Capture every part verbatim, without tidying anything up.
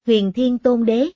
Huyền Thiên Tôn Đế.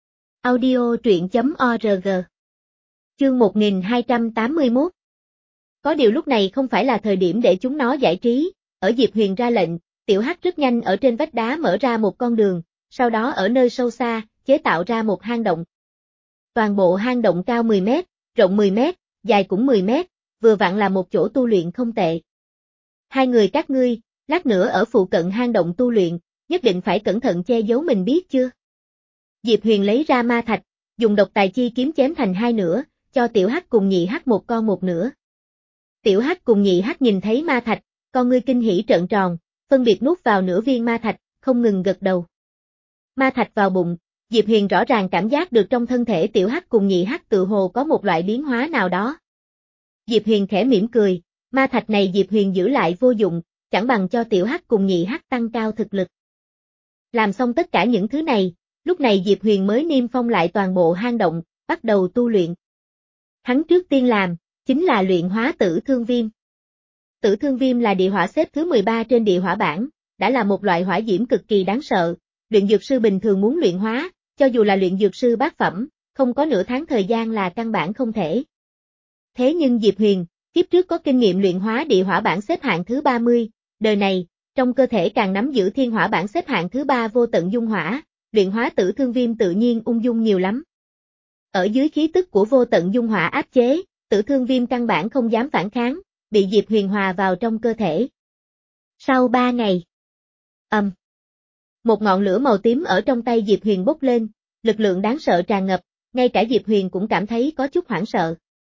Audio truyện chấm org. Chương một nghìn hai trăm tám mươi mốt. Có điều lúc này không phải là thời điểm để chúng nó giải trí, ở Diệp Huyền ra lệnh, Tiểu Hắc rất nhanh ở trên vách đá mở ra một con đường, sau đó ở nơi sâu xa, chế tạo ra một hang động. Toàn bộ hang động cao mười mét, rộng mười mét, dài cũng mười mét, vừa vặn là một chỗ tu luyện không tệ. Hai người các ngươi, lát nữa ở phụ cận hang động tu luyện, nhất định phải cẩn thận che giấu mình biết chưa? Diệp Huyền lấy ra ma thạch, dùng độc tài chi kiếm chém thành hai nửa, cho Tiểu Hắc cùng Nhị Hắc một con một nửa. Tiểu Hắc cùng Nhị Hắc nhìn thấy ma thạch, con ngươi kinh hỉ trợn tròn, phân biệt nuốt vào nửa viên ma thạch, không ngừng gật đầu. Ma thạch vào bụng, Diệp Huyền rõ ràng cảm giác được trong thân thể Tiểu Hắc cùng Nhị Hắc tự hồ có một loại biến hóa nào đó. Diệp Huyền khẽ mỉm cười, ma thạch này Diệp Huyền giữ lại vô dụng, chẳng bằng cho Tiểu Hắc cùng Nhị Hắc tăng cao thực lực. Làm xong tất cả những thứ này, lúc này Diệp Huyền mới niêm phong lại toàn bộ hang động, bắt đầu tu luyện. Hắn trước tiên làm, chính là luyện hóa tử thương viêm. Tử thương viêm là địa hỏa xếp thứ mười ba trên địa hỏa bảng, đã là một loại hỏa diễm cực kỳ đáng sợ, luyện dược sư bình thường muốn luyện hóa, cho dù là luyện dược sư bát phẩm, không có nửa tháng thời gian là căn bản không thể. Thế nhưng Diệp Huyền, kiếp trước có kinh nghiệm luyện hóa địa hỏa bảng xếp hạng thứ ba mươi, đời này, trong cơ thể càng nắm giữ thiên hỏa bảng xếp hạng thứ ba vô tận dung hỏa, luyện hóa tử thương viêm tự nhiên ung dung nhiều lắm. Ở dưới khí tức của vô tận dung hỏa áp chế, tử thương viêm căn bản không dám phản kháng, bị Diệp Huyền hòa vào trong cơ thể. Sau ba ngày, ầm, um, một ngọn lửa màu tím ở trong tay Diệp Huyền bốc lên, lực lượng đáng sợ tràn ngập, ngay cả Diệp Huyền cũng cảm thấy có chút hoảng sợ.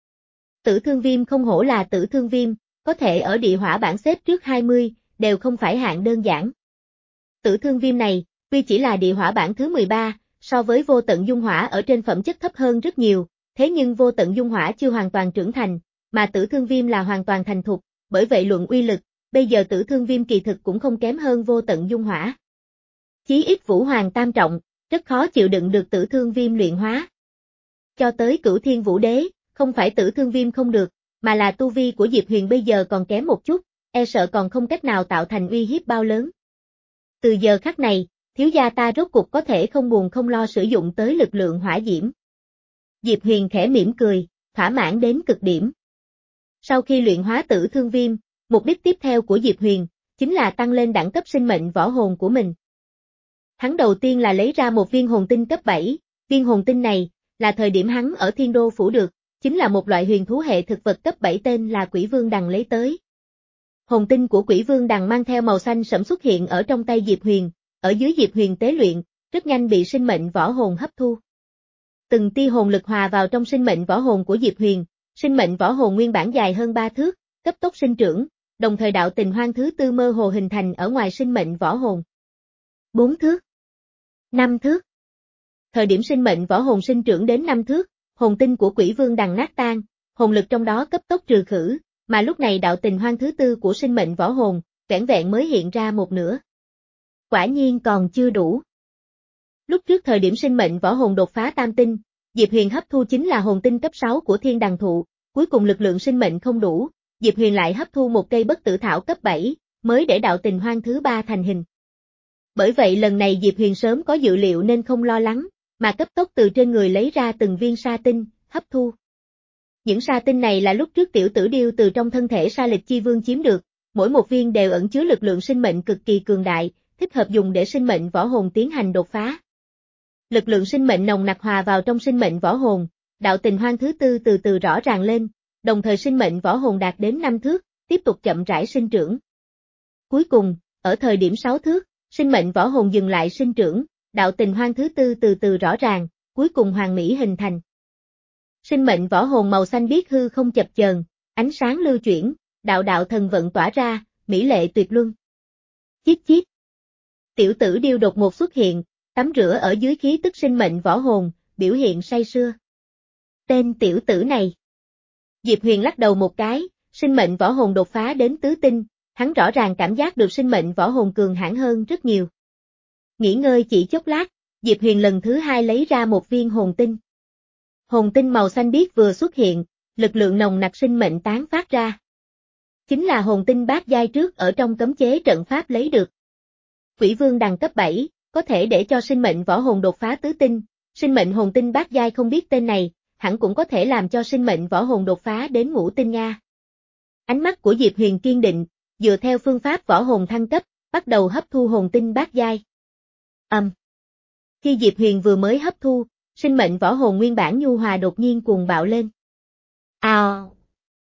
Tử thương viêm không hổ là tử thương viêm, có thể ở địa hỏa bảng xếp trước hai mươi, đều không phải hạng đơn giản. Tử thương viêm này, tuy chỉ là địa hỏa bảng thứ mười ba, so với vô tận dung hỏa ở trên phẩm chất thấp hơn rất nhiều, thế nhưng vô tận dung hỏa chưa hoàn toàn trưởng thành, mà tử thương viêm là hoàn toàn thành thục, bởi vậy luận uy lực, bây giờ tử thương viêm kỳ thực cũng không kém hơn vô tận dung hỏa. Chí ít Vũ Hoàng tam trọng, rất khó chịu đựng được tử thương viêm luyện hóa. Cho tới Cửu Thiên Vũ Đế, không phải tử thương viêm không được, mà là tu vi của Diệp Huyền bây giờ còn kém một chút, e sợ còn không cách nào tạo thành uy hiếp bao lớn. Từ giờ khắc này, thiếu gia ta rốt cục có thể không buồn không lo sử dụng tới lực lượng hỏa diễm. Diệp Huyền khẽ mỉm cười, thỏa mãn đến cực điểm. Sau khi luyện hóa tử thương viêm, mục đích tiếp theo của Diệp Huyền, chính là tăng lên đẳng cấp sinh mệnh võ hồn của mình. Hắn đầu tiên là lấy ra một viên hồn tinh cấp bảy, viên hồn tinh này, là thời điểm hắn ở Thiên Đô Phủ được, chính là một loại huyền thú hệ thực vật cấp bảy tên là Quỷ Vương Đằng lấy tới. Hồn tinh của Quỷ Vương Đằng mang theo màu xanh sẫm xuất hiện ở trong tay Diệp Huyền, ở dưới Diệp Huyền tế luyện, rất nhanh bị sinh mệnh võ hồn hấp thu. Từng tia hồn lực hòa vào trong sinh mệnh võ hồn của Diệp Huyền, sinh mệnh võ hồn nguyên bản dài hơn ba thước, cấp tốc sinh trưởng, đồng thời đạo tình hoang thứ tư mơ hồ hình thành ở ngoài sinh mệnh võ hồn. Bốn thước, năm thước. Thời điểm sinh mệnh võ hồn sinh trưởng đến năm thước, hồn tinh của Quỷ Vương Đằng nát tan, hồn lực trong đó cấp tốc trừ khử, mà lúc này đạo tình hoang thứ tư của sinh mệnh võ hồn, vẻn vẹn mới hiện ra một nửa. Quả nhiên còn chưa đủ. Lúc trước thời điểm sinh mệnh võ hồn đột phá tam tinh, Diệp Huyền hấp thu chính là hồn tinh cấp sáu của Thiên Đằng Thụ, cuối cùng lực lượng sinh mệnh không đủ, Diệp Huyền lại hấp thu một cây bất tử thảo cấp bảy, mới để đạo tình hoang thứ ba thành hình. Bởi vậy lần này Diệp Huyền sớm có dự liệu nên không lo lắng, mà cấp tốc từ trên người lấy ra từng viên sa tinh, hấp thu. Những sa tinh này là lúc trước tiểu tử điêu từ trong thân thể Sa Lịch Chi Vương chiếm được, mỗi một viên đều ẩn chứa lực lượng sinh mệnh cực kỳ cường đại, thích hợp dùng để sinh mệnh võ hồn tiến hành đột phá. Lực lượng sinh mệnh nồng nặc hòa vào trong sinh mệnh võ hồn, đạo tình hoang thứ tư từ từ rõ ràng lên, đồng thời sinh mệnh võ hồn đạt đến năm thước, tiếp tục chậm rãi sinh trưởng. Cuối cùng, ở thời điểm sáu thước, sinh mệnh võ hồn dừng lại sinh trưởng, đạo tình hoang thứ tư từ từ rõ ràng, cuối cùng hoàn mỹ hình thành. Sinh mệnh võ hồn màu xanh biếc hư không chập chờn, ánh sáng lưu chuyển, đạo đạo thần vận tỏa ra, mỹ lệ tuyệt luân. Chít chít. Tiểu tử điêu đột ngột xuất hiện, tắm rửa ở dưới khí tức sinh mệnh võ hồn, biểu hiện say sưa. Tên tiểu tử này. Diệp Huyền lắc đầu một cái, sinh mệnh võ hồn đột phá đến tứ tinh, hắn rõ ràng cảm giác được sinh mệnh võ hồn cường hãn hơn rất nhiều. Nghỉ ngơi chỉ chốc lát, Diệp Huyền lần thứ hai lấy ra một viên hồn tinh. Hồn tinh màu xanh biếc vừa xuất hiện, lực lượng nồng nặc sinh mệnh tán phát ra. Chính là hồn tinh bát giai trước ở trong cấm chế trận pháp lấy được. Quỷ Vương Đằng cấp bảy, có thể để cho sinh mệnh võ hồn đột phá tứ tinh, sinh mệnh hồn tinh bát giai không biết tên này, hẳn cũng có thể làm cho sinh mệnh võ hồn đột phá đến ngũ tinh Nga. Ánh mắt của Diệp Huyền kiên định, dựa theo phương pháp võ hồn thăng cấp, bắt đầu hấp thu hồn tinh bát giai. Ầm. Um. Khi Diệp Huyền vừa mới hấp thu, sinh mệnh võ hồn nguyên bản nhu hòa đột nhiên cuồng bạo lên. Ào.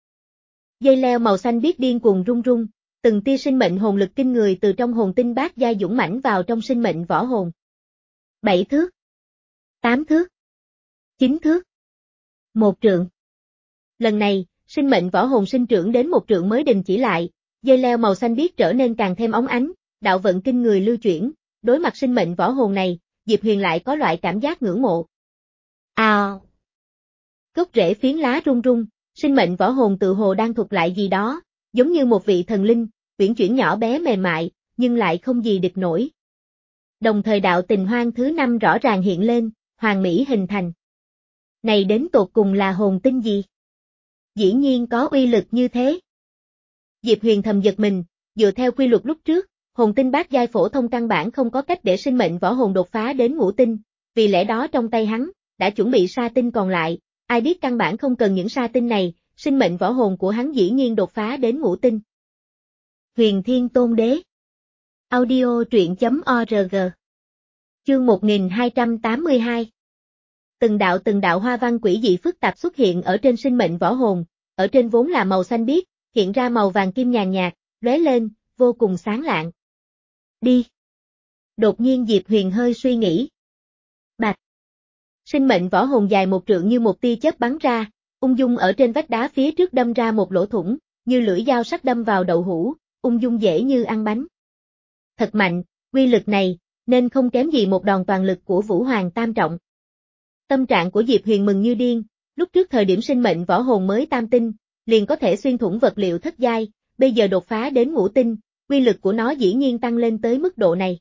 Dây leo màu xanh biếc điên cuồng rung rung, từng tia sinh mệnh hồn lực kinh người từ trong hồn tinh bát giai dũng mãnh vào trong sinh mệnh võ hồn. Bảy thước, tám thước, chín thước, một trượng. Lần này, sinh mệnh võ hồn sinh trưởng đến một trượng mới đình chỉ lại, dây leo màu xanh biếc trở nên càng thêm óng ánh, đạo vận kinh người lưu chuyển, đối mặt sinh mệnh võ hồn này, Diệp Huyền lại có loại cảm giác ngưỡng mộ. Ào. Gốc rễ phiến lá rung rung, sinh mệnh võ hồn tự hồ đang thuật lại gì đó, giống như một vị thần linh, uyển chuyển nhỏ bé mềm mại, nhưng lại không gì địch nổi. Đồng thời đạo tình hoang thứ năm rõ ràng hiện lên, hoàn mỹ hình thành. Này đến tột cùng là hồn tinh gì? Dĩ nhiên có uy lực như thế. Diệp Huyền thầm giật mình, dựa theo quy luật lúc trước, hồn tinh bát giai phổ thông căn bản không có cách để sinh mệnh võ hồn đột phá đến ngũ tinh, vì lẽ đó trong tay hắn, đã chuẩn bị sa tinh còn lại, ai biết căn bản không cần những sa tinh này, sinh mệnh võ hồn của hắn dĩ nhiên đột phá đến ngũ tinh. Huyền Thiên Tôn Đế. Audio truyện chấm org. Chương một nghìn hai trăm tám mươi hai. Từng đạo từng đạo hoa văn quỷ dị phức tạp xuất hiện ở trên sinh mệnh võ hồn, ở trên vốn là màu xanh biếc, hiện ra màu vàng kim nhàn nhạt, lóe lên, vô cùng sáng lạng. Đi. Đột nhiên Diệp Huyền hơi suy nghĩ. Bạch. Sinh mệnh võ hồn dài một trượng như một tia chớp bắn ra, ung dung ở trên vách đá phía trước đâm ra một lỗ thủng, như lưỡi dao sắc đâm vào đậu hũ, ung dung dễ như ăn bánh. Thật mạnh, quy lực này, nên không kém gì một đòn toàn lực của Vũ Hoàng Tam Trọng. Tâm trạng của Diệp Huyền mừng như điên, lúc trước thời điểm sinh mệnh võ hồn mới tam tinh, liền có thể xuyên thủng vật liệu thất giai, bây giờ đột phá đến ngũ tinh, quy lực của nó dĩ nhiên tăng lên tới mức độ này.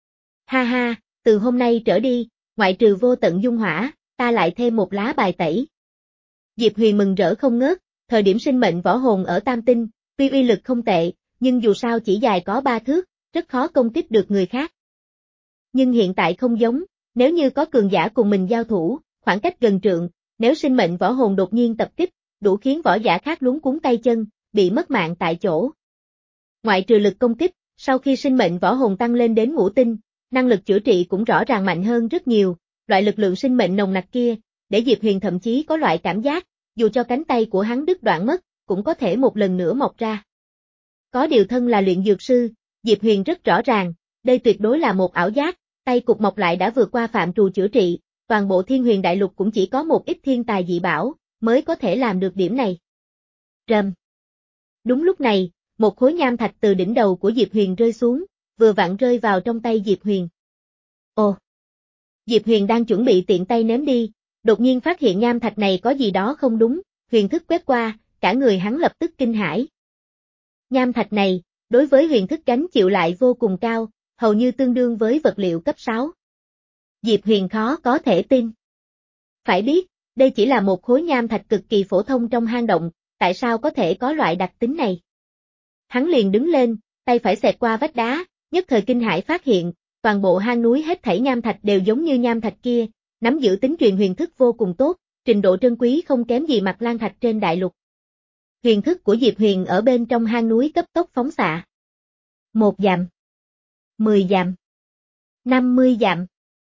Ha ha, từ hôm nay trở đi, ngoại trừ vô tận dung hỏa, ta lại thêm một lá bài tẩy. Diệp Huyền mừng rỡ không ngớt, thời điểm sinh mệnh võ hồn ở tam tinh, tuy uy lực không tệ, nhưng dù sao chỉ dài có ba thước, rất khó công kích được người khác. Nhưng hiện tại không giống, nếu như có cường giả cùng mình giao thủ, khoảng cách gần trượng, nếu sinh mệnh võ hồn đột nhiên tập kích, đủ khiến võ giả khác luống cuống tay chân, bị mất mạng tại chỗ. Ngoại trừ lực công kích, sau khi sinh mệnh võ hồn tăng lên đến ngũ tinh, năng lực chữa trị cũng rõ ràng mạnh hơn rất nhiều, loại lực lượng sinh mệnh nồng nặc kia, để Diệp Huyền thậm chí có loại cảm giác, dù cho cánh tay của hắn đứt đoạn mất, cũng có thể một lần nữa mọc ra. Có điều thân là luyện dược sư, Diệp Huyền rất rõ ràng, đây tuyệt đối là một ảo giác, tay cục mọc lại đã vượt qua phạm trù chữa trị, toàn bộ Thiên Huyền Đại Lục cũng chỉ có một ít thiên tài dị bảo, mới có thể làm được điểm này. Rầm. Đúng lúc này, một khối nham thạch từ đỉnh đầu của Diệp Huyền rơi xuống, vừa vặn rơi vào trong tay Diệp Huyền. Ồ! Diệp Huyền đang chuẩn bị tiện tay ném đi, đột nhiên phát hiện nham thạch này có gì đó không đúng, huyền thức quét qua, cả người hắn lập tức kinh hãi. Nham thạch này, đối với huyền thức gánh chịu lại vô cùng cao, hầu như tương đương với vật liệu cấp sáu. Diệp Huyền khó có thể tin. Phải biết, đây chỉ là một khối nham thạch cực kỳ phổ thông trong hang động, tại sao có thể có loại đặc tính này? Hắn liền đứng lên, tay phải xẹt qua vách đá, nhất thời kinh hãi phát hiện, toàn bộ hang núi hết thảy nham thạch đều giống như nham thạch kia, nắm giữ tính truyền huyền thức vô cùng tốt, trình độ trân quý không kém gì Mạc Lan thạch trên đại lục. Huyền thức của Diệp Huyền ở bên trong hang núi cấp tốc phóng xạ. Một dặm, mười dặm, năm mươi dặm.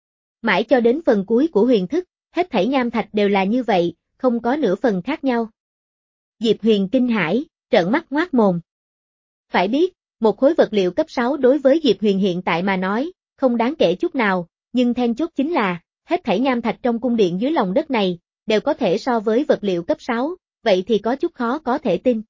Mãi cho đến phần cuối của huyền thức, hết thảy nham thạch đều là như vậy, không có nửa phần khác nhau. Diệp Huyền kinh hãi, trợn mắt ngoác mồm. Phải biết, một khối vật liệu cấp sáu đối với Diệp Huyền hiện tại mà nói, không đáng kể chút nào, nhưng then chốt chính là, hết thảy nham thạch trong cung điện dưới lòng đất này, đều có thể so với vật liệu cấp sáu, vậy thì có chút khó có thể tin.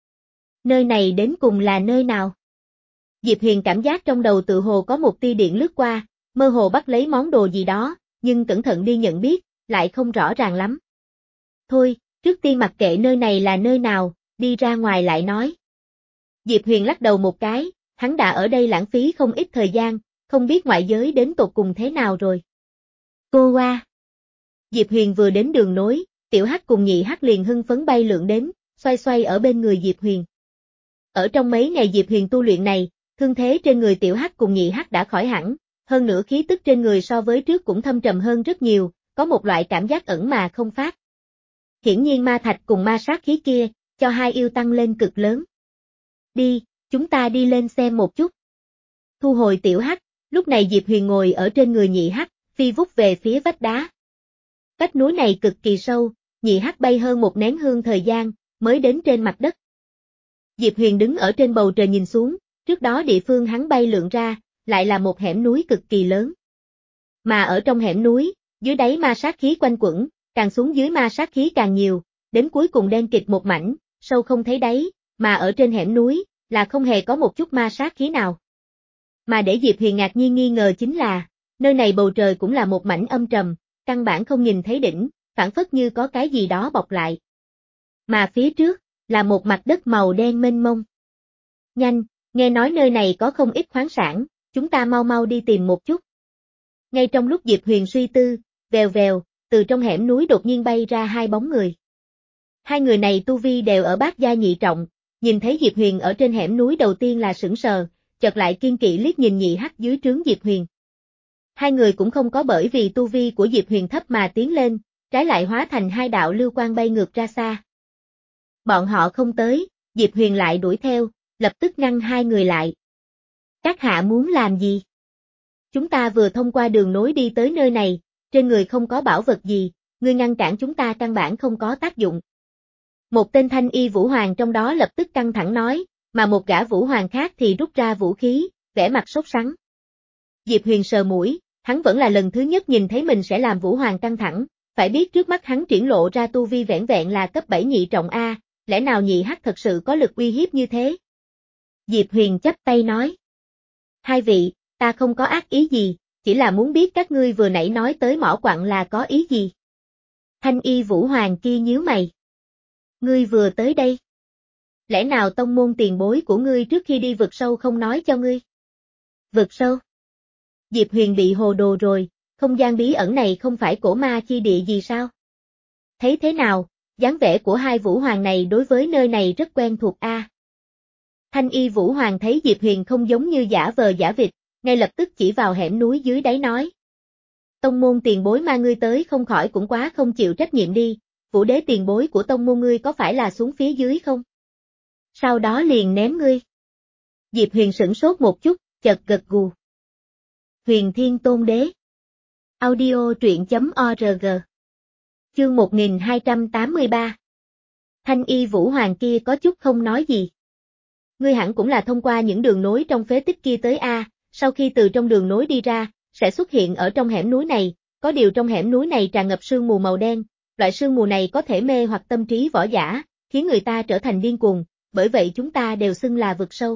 Nơi này đến cùng là nơi nào? Diệp Huyền cảm giác trong đầu tự hồ có một tia điện lướt qua, mơ hồ bắt lấy món đồ gì đó, nhưng cẩn thận đi nhận biết, lại không rõ ràng lắm. Thôi, trước tiên mặc kệ nơi này là nơi nào, đi ra ngoài lại nói. Diệp Huyền lắc đầu một cái, hắn đã ở đây lãng phí không ít thời gian, không biết ngoại giới đến tột cùng thế nào rồi. Cô qua. Diệp Huyền vừa đến đường nối, Tiểu Hắc cùng Nhị Hắc liền hưng phấn bay lượn đến, xoay xoay ở bên người Diệp Huyền. Ở trong mấy ngày Diệp Huyền tu luyện này, thương thế trên người Tiểu Hắc cùng Nhị Hắc đã khỏi hẳn, hơn nữa khí tức trên người so với trước cũng thâm trầm hơn rất nhiều, có một loại cảm giác ẩn mà không phát. Hiển nhiên ma thạch cùng ma sát khí kia, cho hai yêu tăng lên cực lớn. Đi, chúng ta đi lên xem một chút. Thu hồi tiểu hắc, lúc này Diệp Huyền ngồi ở trên người nhị hắc, phi vút về phía vách đá. Vách núi này cực kỳ sâu, nhị hắc bay hơn một nén hương thời gian, mới đến trên mặt đất. Diệp Huyền đứng ở trên bầu trời nhìn xuống, trước đó địa phương hắn bay lượn ra, lại là một hẻm núi cực kỳ lớn. Mà ở trong hẻm núi, dưới đáy ma sát khí quanh quẩn, càng xuống dưới ma sát khí càng nhiều, đến cuối cùng đen kịt một mảnh, sâu không thấy đáy, mà ở trên hẻm núi, là không hề có một chút ma sát khí nào. Mà để Diệp Huyền ngạc nhiên nghi ngờ chính là, nơi này bầu trời cũng là một mảnh âm trầm, căn bản không nhìn thấy đỉnh, phản phất như có cái gì đó bọc lại. Mà phía trước, là một mặt đất màu đen mênh mông. Nhanh, nghe nói nơi này có không ít khoáng sản, chúng ta mau mau đi tìm một chút. Ngay trong lúc Diệp Huyền suy tư, vèo vèo, từ trong hẻm núi đột nhiên bay ra hai bóng người. Hai người này tu vi đều ở bát gia nhị trọng, nhìn thấy Diệp Huyền ở trên hẻm núi đầu tiên là sững sờ, chợt lại kiên kỵ liếc nhìn nhị hắc dưới trướng Diệp Huyền. Hai người cũng không có bởi vì tu vi của Diệp Huyền thấp mà tiến lên, trái lại hóa thành hai đạo lưu quang bay ngược ra xa. Bọn họ không tới, Diệp Huyền lại đuổi theo, lập tức ngăn hai người lại. Các hạ muốn làm gì? Chúng ta vừa thông qua đường nối đi tới nơi này, trên người không có bảo vật gì, ngươi ngăn cản chúng ta căn bản không có tác dụng. Một tên thanh y vũ hoàng trong đó lập tức căng thẳng nói, mà một gã vũ hoàng khác thì rút ra vũ khí, vẻ mặt sốt sắng. Diệp Huyền sờ mũi, hắn vẫn là lần thứ nhất nhìn thấy mình sẽ làm vũ hoàng căng thẳng, phải biết trước mắt hắn triển lộ ra tu vi vẻn vẹn là cấp bảy nhị trọng A, lẽ nào nhị hắc thật sự có lực uy hiếp như thế? Diệp Huyền chắp tay nói. Hai vị, ta không có ác ý gì, chỉ là muốn biết các ngươi vừa nãy nói tới mỏ quặng là có ý gì? Thanh y vũ hoàng kia nhíu mày. Ngươi vừa tới đây. Lẽ nào tông môn tiền bối của ngươi trước khi đi vực sâu không nói cho ngươi? Vực sâu? Diệp Huyền bị hồ đồ rồi, không gian bí ẩn này không phải cổ ma chi địa gì sao? Thấy thế nào, dáng vẻ của hai vũ hoàng này đối với nơi này rất quen thuộc a. Thanh y vũ hoàng thấy Diệp Huyền không giống như giả vờ giả vịt, ngay lập tức chỉ vào hẻm núi dưới đáy nói. Tông môn tiền bối ma ngươi tới không khỏi cũng quá không chịu trách nhiệm đi, vũ đế tiền bối của tông môn ngươi có phải là xuống phía dưới không? Sau đó liền ném ngươi. Diệp Huyền sửng sốt một chút, chợt gật gù. Huyền Thiên Tôn Đế. Audio truyện chấm org. Chương một nghìn hai trăm tám mươi ba. Thanh y vũ hoàng kia có chút không nói gì. Ngươi hẳn cũng là thông qua những đường nối trong phế tích kia tới A, sau khi từ trong đường nối đi ra, sẽ xuất hiện ở trong hẻm núi này, có điều trong hẻm núi này tràn ngập sương mù màu đen, loại sương mù này có thể mê hoặc tâm trí võ giả, khiến người ta trở thành điên cuồng, bởi vậy chúng ta đều xưng là vực sâu.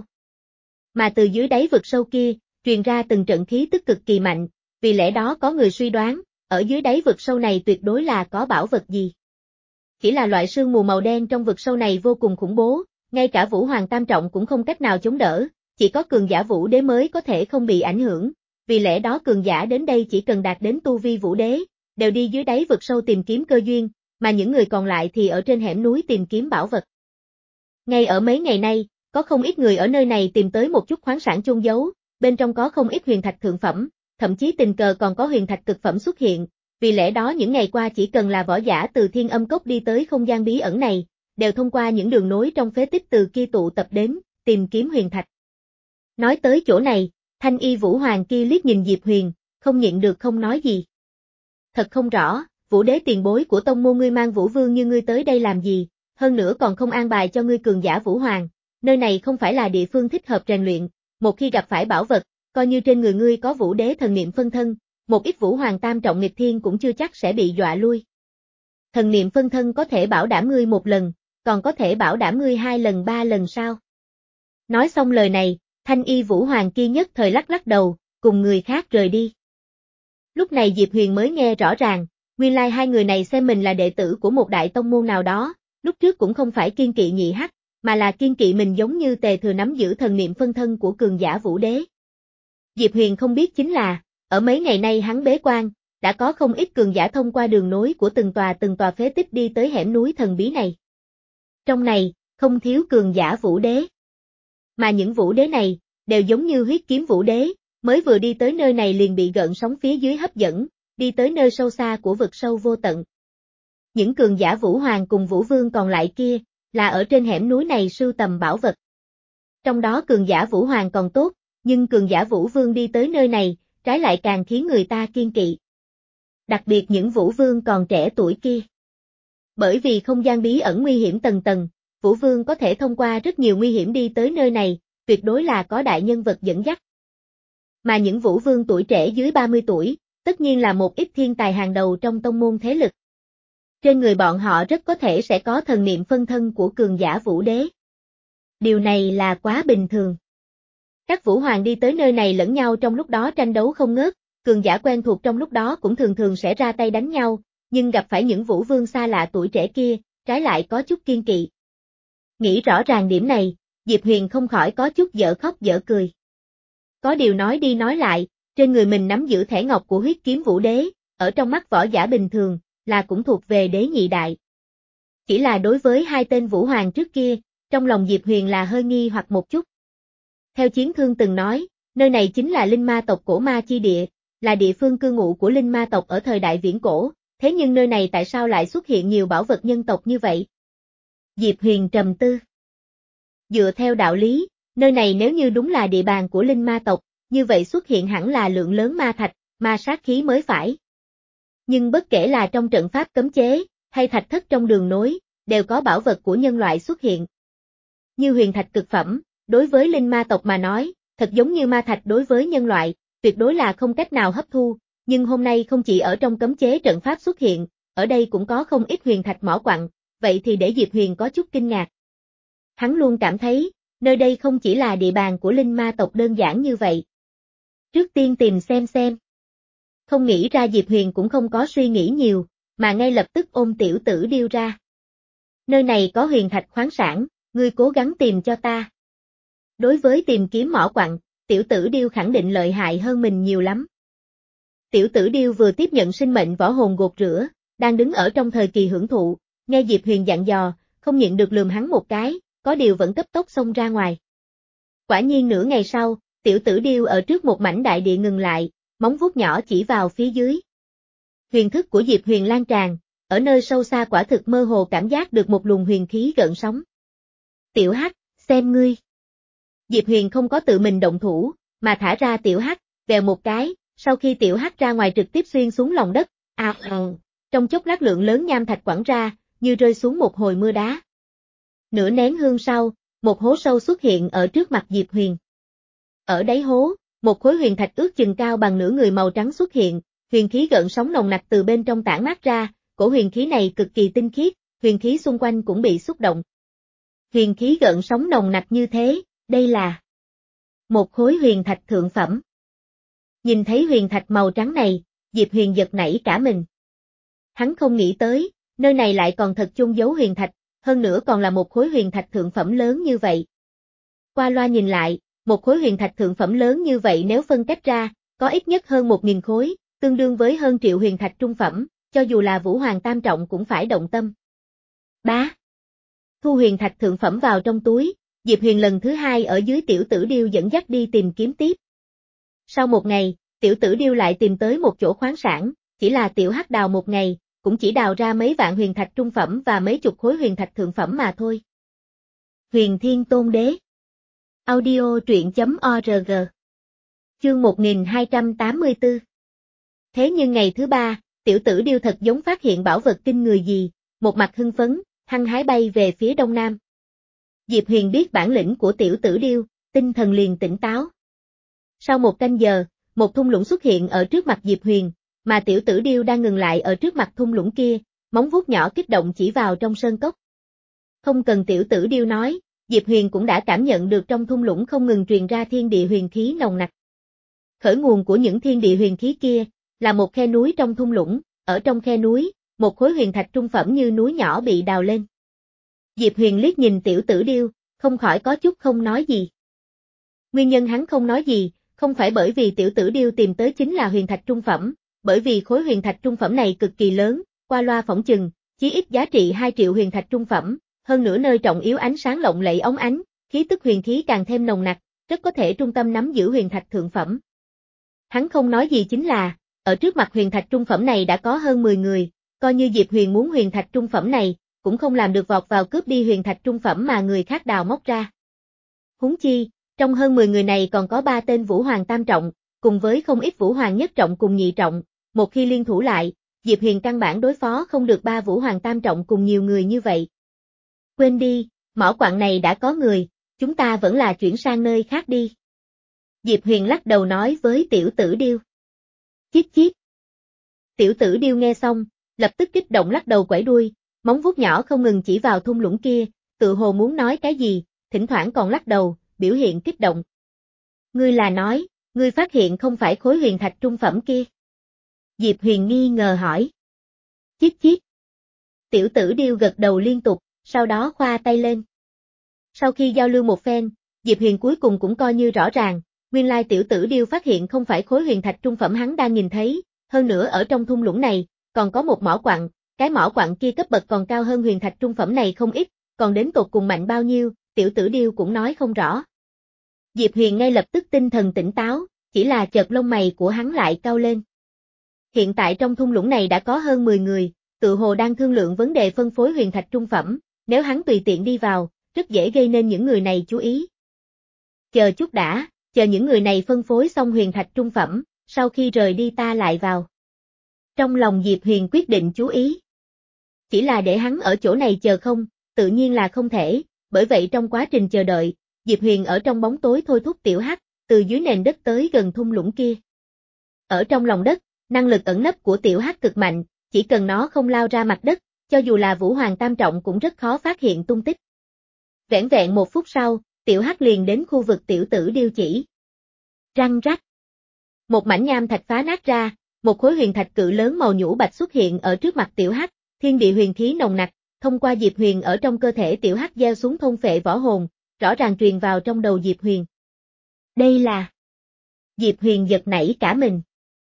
Mà từ dưới đáy vực sâu kia, truyền ra từng trận khí tức cực kỳ mạnh, vì lẽ đó có người suy đoán, ở dưới đáy vực sâu này tuyệt đối là có bảo vật gì. Chỉ là loại sương mù màu đen trong vực sâu này vô cùng khủng bố, ngay cả Vũ Hoàng Tam Trọng cũng không cách nào chống đỡ, chỉ có cường giả Vũ Đế mới có thể không bị ảnh hưởng, vì lẽ đó cường giả đến đây chỉ cần đạt đến tu vi Vũ Đế, đều đi dưới đáy vực sâu tìm kiếm cơ duyên, mà những người còn lại thì ở trên hẻm núi tìm kiếm bảo vật. Ngay ở mấy ngày nay, có không ít người ở nơi này tìm tới một chút khoáng sản chôn giấu, bên trong có không ít huyền thạch thượng phẩm, thậm chí tình cờ còn có huyền thạch cực phẩm xuất hiện, vì lẽ đó những ngày qua chỉ cần là võ giả từ Thiên Âm Cốc đi tới không gian bí ẩn này, đều thông qua những đường nối trong phế tích từ kia tụ tập đến, tìm kiếm huyền thạch. Nói tới chỗ này, thanh y vũ hoàng kia liếc nhìn Diệp Huyền, không nhịn được không nói gì. Thật không rõ, Vũ Đế tiền bối của tông môn ngươi mang Vũ Vương như ngươi tới đây làm gì, hơn nữa còn không an bài cho ngươi cường giả Vũ Hoàng, nơi này không phải là địa phương thích hợp rèn luyện, một khi gặp phải bảo vật, coi như trên người ngươi có Vũ Đế thần niệm phân thân, một ít Vũ Hoàng Tam Trọng nghịch thiên cũng chưa chắc sẽ bị dọa lui. Thần niệm phân thân có thể bảo đảm ngươi một lần, còn có thể bảo đảm ngươi hai lần ba lần sao? Nói xong lời này, thanh y Vũ Hoàng kia nhất thời lắc lắc đầu, cùng người khác rời đi. Lúc này Diệp Huyền mới nghe rõ ràng, nguyên lai hai người này xem mình là đệ tử của một đại tông môn nào đó, lúc trước cũng không phải kiên kỵ nhị hắc, mà là kiên kỵ mình giống như Tề Thừa nắm giữ thần niệm phân thân của cường giả Vũ Đế. Diệp Huyền không biết chính là, ở mấy ngày nay hắn bế quan, đã có không ít cường giả thông qua đường nối của từng tòa từng tòa phế tích đi tới hẻm núi thần bí này. Trong này, không thiếu cường giả Vũ Đế. Mà những Vũ Đế này, đều giống như huyết kiếm Vũ Đế, mới vừa đi tới nơi này liền bị gợn sóng phía dưới hấp dẫn, đi tới nơi sâu xa của vực sâu vô tận. Những cường giả Vũ Hoàng cùng Vũ Vương còn lại kia, là ở trên hẻm núi này sưu tầm bảo vật. Trong đó cường giả Vũ Hoàng còn tốt, nhưng cường giả Vũ Vương đi tới nơi này, trái lại càng khiến người ta kiêng kỵ. Đặc biệt những Vũ Vương còn trẻ tuổi kia. Bởi vì không gian bí ẩn nguy hiểm tầng tầng, Vũ Vương có thể thông qua rất nhiều nguy hiểm đi tới nơi này, tuyệt đối là có đại nhân vật dẫn dắt. Mà những Vũ Vương tuổi trẻ dưới ba mươi tuổi, tất nhiên là một ít thiên tài hàng đầu trong tông môn thế lực. Trên người bọn họ rất có thể sẽ có thần niệm phân thân của cường giả Vũ Đế. Điều này là quá bình thường. Các Vũ Hoàng đi tới nơi này lẫn nhau trong lúc đó tranh đấu không ngớt, cường giả quen thuộc trong lúc đó cũng thường thường sẽ ra tay đánh nhau, nhưng gặp phải những Vũ Vương xa lạ tuổi trẻ kia, trái lại có chút kiêng kỵ. Nghĩ rõ ràng điểm này, Diệp Huyền không khỏi có chút dở khóc dở cười. Có điều nói đi nói lại, trên người mình nắm giữ thẻ ngọc của huyết kiếm Vũ Đế, ở trong mắt võ giả bình thường, là cũng thuộc về đế nhị đại. Chỉ là đối với hai tên Vũ Hoàng trước kia, trong lòng Diệp Huyền là hơi nghi hoặc một chút. Theo Chiến Thương từng nói, nơi này chính là linh ma tộc cổ ma chi địa, là địa phương cư ngụ của linh ma tộc ở thời đại viễn cổ, thế nhưng nơi này tại sao lại xuất hiện nhiều bảo vật nhân tộc như vậy? Diệp Huyền trầm tư. Dựa theo đạo lý, nơi này nếu như đúng là địa bàn của linh ma tộc, như vậy xuất hiện hẳn là lượng lớn ma thạch, ma sát khí mới phải. Nhưng bất kể là trong trận pháp cấm chế, hay thạch thất trong đường nối, đều có bảo vật của nhân loại xuất hiện. Như huyền thạch cực phẩm, đối với linh ma tộc mà nói, thật giống như ma thạch đối với nhân loại, tuyệt đối là không cách nào hấp thu, nhưng hôm nay không chỉ ở trong cấm chế trận pháp xuất hiện, ở đây cũng có không ít huyền thạch mỏ quặng, vậy thì để Diệp Huyền có chút kinh ngạc. Hắn luôn cảm thấy, nơi đây không chỉ là địa bàn của linh ma tộc đơn giản như vậy. Trước tiên tìm xem xem. Không nghĩ ra Diệp Huyền cũng không có suy nghĩ nhiều, mà ngay lập tức ôm tiểu tử điêu ra. Nơi này có huyền thạch khoáng sản, ngươi cố gắng tìm cho ta. Đối với tìm kiếm mỏ quặng, tiểu tử điêu khẳng định lợi hại hơn mình nhiều lắm. Tiểu tử điêu vừa tiếp nhận sinh mệnh võ hồn gột rửa, đang đứng ở trong thời kỳ hưởng thụ, nghe Diệp Huyền dặn dò, không nhịn được lườm hắn một cái, có điều vẫn cấp tốc xông ra ngoài. Quả nhiên nửa ngày sau, tiểu tử điêu ở trước một mảnh đại địa ngừng lại, móng vuốt nhỏ chỉ vào phía dưới. Huyền thức của Diệp Huyền lan tràn, ở nơi sâu xa quả thực mơ hồ cảm giác được một luồng huyền khí gợn sóng. Tiểu Hắc, xem ngươi. Diệp Huyền không có tự mình động thủ, mà thả ra Tiểu Hắc, vèo một cái, sau khi Tiểu Hắc ra ngoài trực tiếp xuyên xuống lòng đất, à, à, trong chốc lát lượng lớn nham thạch quẳng ra, như rơi xuống một hồi mưa đá. Nửa nén hương sau, một hố sâu xuất hiện ở trước mặt Diệp Huyền. Ở đáy hố, một khối huyền thạch ước chừng cao bằng nửa người màu trắng xuất hiện, huyền khí gợn sóng nồng nặc từ bên trong tản mát ra, cổ huyền khí này cực kỳ tinh khiết, huyền khí xung quanh cũng bị xúc động. Huyền khí gợn sóng nồng nặc như thế, đây là một khối huyền thạch thượng phẩm. Nhìn thấy huyền thạch màu trắng này, Diệp Huyền giật nảy cả mình. Hắn không nghĩ tới, nơi này lại còn thật chôn giấu huyền thạch, hơn nữa còn là một khối huyền thạch thượng phẩm lớn như vậy. Qua loa nhìn lại, một khối huyền thạch thượng phẩm lớn như vậy nếu phân cách ra, có ít nhất hơn một nghìn khối, tương đương với hơn triệu huyền thạch trung phẩm, cho dù là Vũ Hoàng tam trọng cũng phải động tâm. Bá. Thu huyền thạch thượng phẩm vào trong túi, Diệp Huyền lần thứ hai ở dưới tiểu tử điêu dẫn dắt đi tìm kiếm tiếp. Sau một ngày, tiểu tử điêu lại tìm tới một chỗ khoáng sản, chỉ là tiểu Hắc đào một ngày, cũng chỉ đào ra mấy vạn huyền thạch trung phẩm và mấy chục khối huyền thạch thượng phẩm mà thôi. Huyền Thiên Tôn Đế. Audio truyện chấm org. Chương một nghìn hai trăm tám mươi tư. Thế nhưng ngày thứ ba, tiểu tử điêu thật giống phát hiện bảo vật kinh người gì, một mặt hưng phấn, hăng hái bay về phía đông nam. Diệp Huyền biết bản lĩnh của tiểu tử điêu, tinh thần liền tỉnh táo. Sau một canh giờ, một thung lũng xuất hiện ở trước mặt Diệp Huyền, mà tiểu tử điêu đang ngừng lại ở trước mặt thung lũng kia, móng vuốt nhỏ kích động chỉ vào trong sơn cốc. Không cần tiểu tử điêu nói, Diệp Huyền cũng đã cảm nhận được trong thung lũng không ngừng truyền ra thiên địa huyền khí nồng nặc. Khởi nguồn của những thiên địa huyền khí kia, là một khe núi trong thung lũng, ở trong khe núi, một khối huyền thạch trung phẩm như núi nhỏ bị đào lên. Diệp Huyền liếc nhìn tiểu tử điêu, không khỏi có chút không nói gì. Nguyên nhân hắn không nói gì, không phải bởi vì tiểu tử điêu tìm tới chính là huyền thạch trung phẩm, bởi vì khối huyền thạch trung phẩm này cực kỳ lớn, qua loa phỏng chừng, chí ít giá trị hai triệu huyền thạch trung phẩm, hơn nữa nơi trọng yếu ánh sáng lộng lẫy óng ánh, khí tức huyền khí càng thêm nồng nặc, rất có thể trung tâm nắm giữ huyền thạch thượng phẩm. Hắn không nói gì chính là, ở trước mặt huyền thạch trung phẩm này đã có hơn mười người, coi như Diệp Huyền muốn huyền thạch trung phẩm này, cũng không làm được vọt vào cướp đi huyền thạch trung phẩm mà người khác đào móc ra. Huống chi, trong hơn mười người này còn có ba tên Vũ Hoàng tam trọng, cùng với không ít Vũ Hoàng nhất trọng cùng nhị trọng, một khi liên thủ lại, Diệp Huyền căn bản đối phó không được ba Vũ Hoàng tam trọng cùng nhiều người như vậy. Quên đi, mỏ quặng này đã có người, chúng ta vẫn là chuyển sang nơi khác đi. Diệp Huyền lắc đầu nói với tiểu tử điêu. Chít chít. Tiểu tử điêu nghe xong, lập tức kích động lắc đầu quẩy đuôi, móng vuốt nhỏ không ngừng chỉ vào thung lũng kia, tự hồ muốn nói cái gì, thỉnh thoảng còn lắc đầu, biểu hiện kích động. Ngươi là nói, ngươi phát hiện không phải khối huyền thạch trung phẩm kia. Diệp Huyền nghi ngờ hỏi. Chít chít. Tiểu tử điêu gật đầu liên tục, sau đó khoa tay lên. Sau khi giao lưu một phen, Diệp Huyền cuối cùng cũng coi như rõ ràng, nguyên lai tiểu tử điêu phát hiện không phải khối huyền thạch trung phẩm hắn đang nhìn thấy, hơn nữa ở trong thung lũng này, còn có một mỏ quặng, cái mỏ quặng kia cấp bậc còn cao hơn huyền thạch trung phẩm này không ít, còn đến tột cùng mạnh bao nhiêu, tiểu tử điêu cũng nói không rõ. Diệp Huyền ngay lập tức tinh thần tỉnh táo, chỉ là chợt lông mày của hắn lại cau lên. Hiện tại trong thung lũng này đã có hơn mười người, tự hồ đang thương lượng vấn đề phân phối huyền thạch trung phẩm, nếu hắn tùy tiện đi vào, rất dễ gây nên những người này chú ý. Chờ chút đã, chờ những người này phân phối xong huyền thạch trung phẩm, sau khi rời đi ta lại vào. Trong lòng Diệp Huyền quyết định chú ý. Chỉ là để hắn ở chỗ này chờ không, tự nhiên là không thể, bởi vậy trong quá trình chờ đợi, Diệp Huyền ở trong bóng tối thôi thúc tiểu hắc, từ dưới nền đất tới gần thung lũng kia. Ở trong lòng đất, năng lực ẩn nấp của tiểu hắc cực mạnh, chỉ cần nó không lao ra mặt đất, cho dù là Vũ Hoàng tam trọng cũng rất khó phát hiện tung tích. Vẻn vẹn một phút sau, tiểu hắc liền đến khu vực tiểu tử điêu chỉ. Răng rắc. Một mảnh nham thạch phá nát ra, một khối huyền thạch cự lớn màu nhũ bạch xuất hiện ở trước mặt tiểu hắc, thiên địa huyền khí nồng nặc, thông qua Diệp Huyền ở trong cơ thể tiểu hắc gieo xuống thôn phệ võ hồn, rõ ràng truyền vào trong đầu Diệp Huyền. Đây là... Diệp Huyền giật nảy cả mình.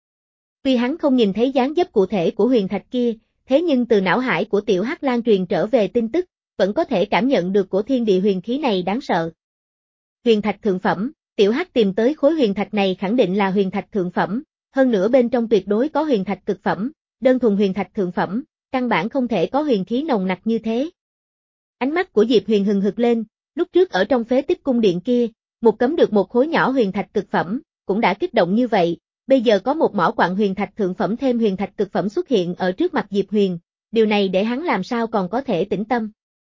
Tuy hắn không nhìn thấy dáng dấp cụ thể của huyền thạch kia, thế nhưng từ não hải của tiểu hắc lan truyền trở về tin tức, vẫn có thể cảm nhận được của thiên địa huyền khí này đáng sợ. Huyền thạch thượng phẩm, tiểu hắc tìm tới khối huyền thạch này khẳng định là huyền thạch thượng phẩm, hơn nữa bên trong tuyệt đối có huyền thạch cực phẩm, đơn thuần huyền thạch thượng phẩm, căn bản không thể có huyền khí nồng nặc như thế. Ánh mắt của Diệp Huyền hừng hực lên, lúc trước ở trong phế tích cung điện kia, một cấm được một khối nhỏ huyền thạch cực phẩm, cũng đã kích động như vậy, bây giờ có một mỏ quặng huyền thạch thượng phẩm thêm huyền thạch cực phẩm xuất hiện ở trước mặt Diệp Huyền, điều này để hắn làm sao còn có thể tĩnh tâm.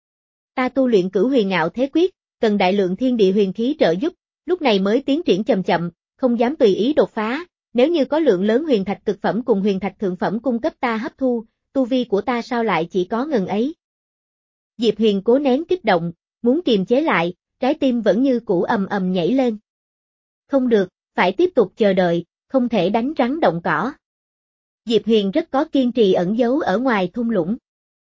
Ta tu luyện Cửu Huyền Ngạo Thế Quyết, cần đại lượng thiên địa huyền khí trợ giúp, lúc này mới tiến triển chậm chậm, không dám tùy ý đột phá, nếu như có lượng lớn huyền thạch cực phẩm cùng huyền thạch thượng phẩm cung cấp ta hấp thu, tu vi của ta sao lại chỉ có ngần ấy. Diệp Huyền cố nén kích động, muốn kiềm chế lại, trái tim vẫn như cũ ầm ầm nhảy lên. Không được, phải tiếp tục chờ đợi, không thể đánh rắn động cỏ. Diệp Huyền rất có kiên trì ẩn giấu ở ngoài thung lũng.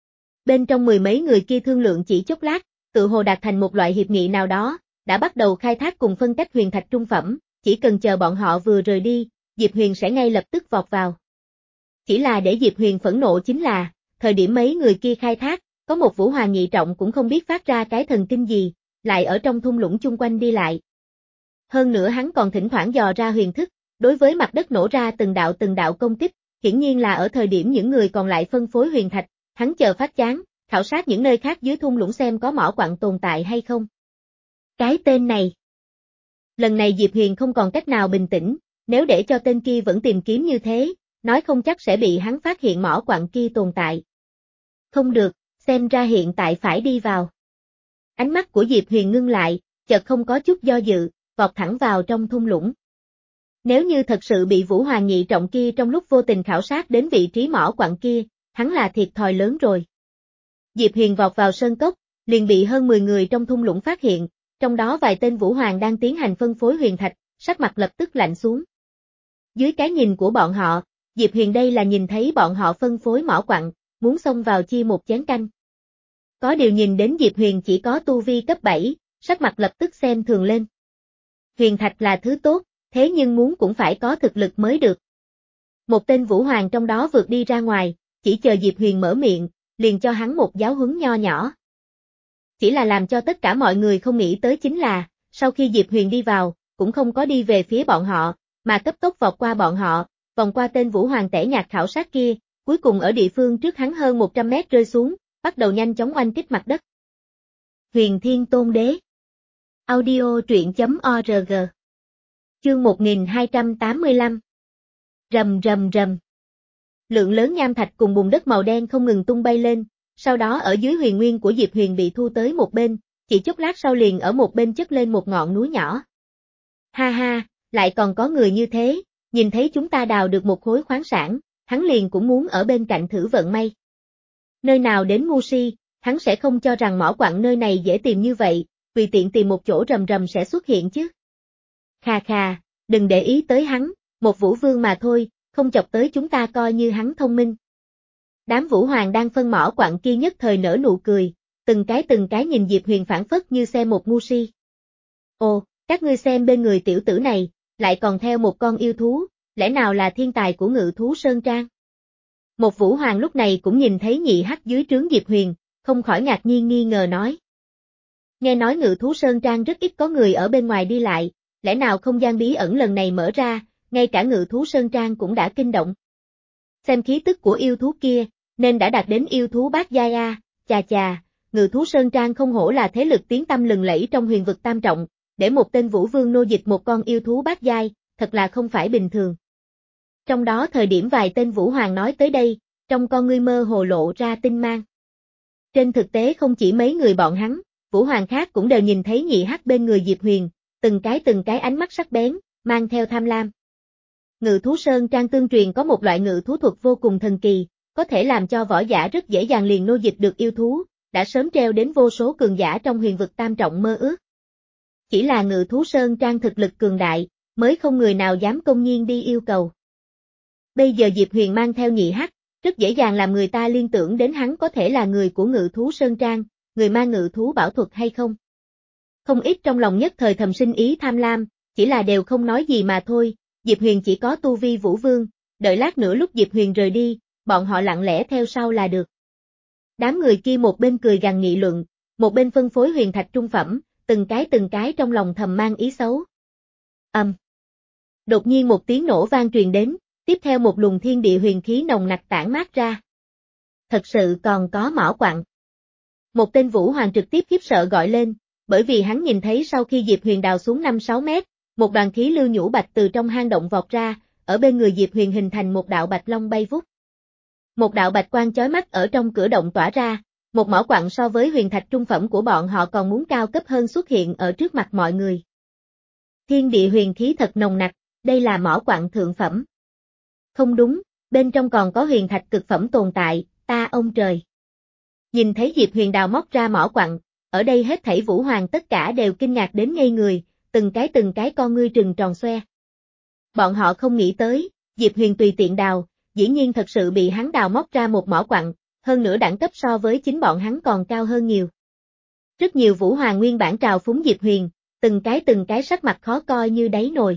Bên trong mười mấy người kia thương lượng chỉ chốc lát, tự hồ đạt thành một loại hiệp nghị nào đó, đã bắt đầu khai thác cùng phân cách huyền thạch trung phẩm, chỉ cần chờ bọn họ vừa rời đi, Diệp Huyền sẽ ngay lập tức vọt vào. Chỉ là để Diệp Huyền phẫn nộ chính là, thời điểm mấy người kia khai thác, có một Vũ Hoàng nhị trọng cũng không biết phát ra cái thần kinh gì, lại ở trong thung lũng chung quanh đi lại. Hơn nữa hắn còn thỉnh thoảng dò ra huyền thức, đối với mặt đất nổ ra từng đạo từng đạo công kích, hiển nhiên là ở thời điểm những người còn lại phân phối huyền thạch, hắn chờ phát chán, khảo sát những nơi khác dưới thung lũng xem có mỏ quặng tồn tại hay không. Cái tên này. Lần này Diệp Huyền không còn cách nào bình tĩnh, nếu để cho tên kia vẫn tìm kiếm như thế, nói không chắc sẽ bị hắn phát hiện mỏ quặng kia tồn tại. Không được, xem ra hiện tại phải đi vào. Ánh mắt của Diệp Huyền ngưng lại, chợt không có chút do dự, vọt thẳng vào trong thung lũng. Nếu như thật sự bị Vũ Hoàng nhị trọng kia trong lúc vô tình khảo sát đến vị trí mỏ quặng kia, hắn là thiệt thòi lớn rồi. Diệp Huyền vọt vào sơn cốc, liền bị hơn mười người trong thung lũng phát hiện, trong đó vài tên Vũ Hoàng đang tiến hành phân phối huyền thạch, sắc mặt lập tức lạnh xuống. Dưới cái nhìn của bọn họ, Diệp Huyền đây là nhìn thấy bọn họ phân phối mỏ quặng, muốn xông vào chia một chén canh. Có điều nhìn đến Diệp Huyền chỉ có tu vi cấp bảy, sắc mặt lập tức xem thường lên. Huyền thạch là thứ tốt, thế nhưng muốn cũng phải có thực lực mới được. Một tên Vũ Hoàng trong đó vượt đi ra ngoài, chỉ chờ Diệp Huyền mở miệng, liền cho hắn một giáo huấn nho nhỏ. Chỉ là làm cho tất cả mọi người không nghĩ tới chính là, sau khi Diệp Huyền đi vào, cũng không có đi về phía bọn họ, mà cấp tốc vọt qua bọn họ, vòng qua tên Vũ Hoàng tẻ nhạt khảo sát kia, cuối cùng ở địa phương trước hắn hơn một trăm mét rơi xuống, bắt đầu nhanh chóng oanh kích mặt đất. Huyền Thiên Tôn Đế. Audio truyện chấm org. Chương một nghìn hai trăm tám mươi lăm. Rầm rầm rầm. Lượng lớn nham thạch cùng bùn đất màu đen không ngừng tung bay lên, sau đó ở dưới huyền nguyên của Diệp Huyền bị thu tới một bên, chỉ chốc lát sau liền ở một bên chất lên một ngọn núi nhỏ. Ha ha, lại còn có người như thế, nhìn thấy chúng ta đào được một khối khoáng sản, hắn liền cũng muốn ở bên cạnh thử vận may. Nơi nào đến ngu si, hắn sẽ không cho rằng mỏ quặng nơi này dễ tìm như vậy, tùy tiện tìm một chỗ rầm rầm sẽ xuất hiện chứ. Khà khà, đừng để ý tới hắn, một vũ vương mà thôi, không chọc tới chúng ta coi như hắn thông minh. Đám Vũ Hoàng đang phân mỏ quặng kia nhất thời nở nụ cười, từng cái từng cái nhìn Diệp Huyền phảng phất như xem một ngu si. Ồ, các ngươi xem bên người tiểu tử này, lại còn theo một con yêu thú, lẽ nào là thiên tài của Ngự Thú Sơn Trang? Một Vũ Hoàng lúc này cũng nhìn thấy nhị hắc dưới trướng Diệp Huyền, không khỏi ngạc nhiên nghi ngờ nói. Nghe nói Ngự Thú Sơn Trang rất ít có người ở bên ngoài đi lại, lẽ nào không gian bí ẩn lần này mở ra, ngay cả Ngự Thú Sơn Trang cũng đã kinh động. Xem khí tức của yêu thú kia, nên đã đạt đến yêu thú bát giai a, chà chà, Ngự Thú Sơn Trang không hổ là thế lực tiếng tăm lừng lẫy trong huyền vực tam trọng, để một tên vũ vương nô dịch một con yêu thú bát giai, thật là không phải bình thường. Trong đó thời điểm vài tên Vũ Hoàng nói tới đây, trong con ngươi mơ hồ lộ ra tinh mang. Trên thực tế không chỉ mấy người bọn hắn, Vũ Hoàng khác cũng đều nhìn thấy nhị hắc bên người Diệp Huyền, từng cái từng cái ánh mắt sắc bén, mang theo tham lam. Ngự Thú Sơn Trang tương truyền có một loại ngự thú thuật vô cùng thần kỳ, có thể làm cho võ giả rất dễ dàng liền nô dịch được yêu thú, đã sớm treo đến vô số cường giả trong huyền vực tam trọng mơ ước. Chỉ là Ngự Thú Sơn Trang thực lực cường đại, mới không người nào dám công nhiên đi yêu cầu. Bây giờ Diệp Huyền mang theo nhị hắc, rất dễ dàng làm người ta liên tưởng đến hắn có thể là người của Ngự Thú Sơn Trang, người mang ngự thú bảo thuật hay không. Không ít trong lòng nhất thời thầm sinh ý tham lam, chỉ là đều không nói gì mà thôi, Diệp Huyền chỉ có tu vi vũ vương, đợi lát nữa lúc Diệp Huyền rời đi, bọn họ lặng lẽ theo sau là được. Đám người kia một bên cười gằn nghị luận, một bên phân phối huyền thạch trung phẩm, từng cái từng cái trong lòng thầm mang ý xấu. Ầm. Um. Đột nhiên một tiếng nổ vang truyền đến, tiếp theo một luồng thiên địa huyền khí nồng nặc tản mát ra. Thật sự còn có mỏ quặng. Một tên Vũ Hoàng trực tiếp khiếp sợ gọi lên, bởi vì hắn nhìn thấy sau khi Diệp Huyền đào xuống năm sáu mét, một đoàn khí lưu nhũ bạch từ trong hang động vọt ra, ở bên người Diệp Huyền hình thành một đạo bạch long bay vút. Một đạo bạch quang chói mắt ở trong cửa động tỏa ra, một mỏ quặng so với huyền thạch trung phẩm của bọn họ còn muốn cao cấp hơn xuất hiện ở trước mặt mọi người. Thiên địa huyền khí thật nồng nặc, đây là mỏ quặng thượng phẩm. Không đúng, bên trong còn có huyền thạch cực phẩm tồn tại, ta ông trời. Nhìn thấy Diệp Huyền đào móc ra mỏ quặng, ở đây hết thảy Vũ Hoàng tất cả đều kinh ngạc đến ngây người, từng cái từng cái con ngươi trừng tròn xoe. Bọn họ không nghĩ tới, Diệp Huyền tùy tiện đào, dĩ nhiên thật sự bị hắn đào móc ra một mỏ quặng, hơn nữa đẳng cấp so với chính bọn hắn còn cao hơn nhiều. Rất nhiều Vũ Hoàng nguyên bản trào phúng Diệp Huyền, từng cái từng cái sắc mặt khó coi như đáy nồi.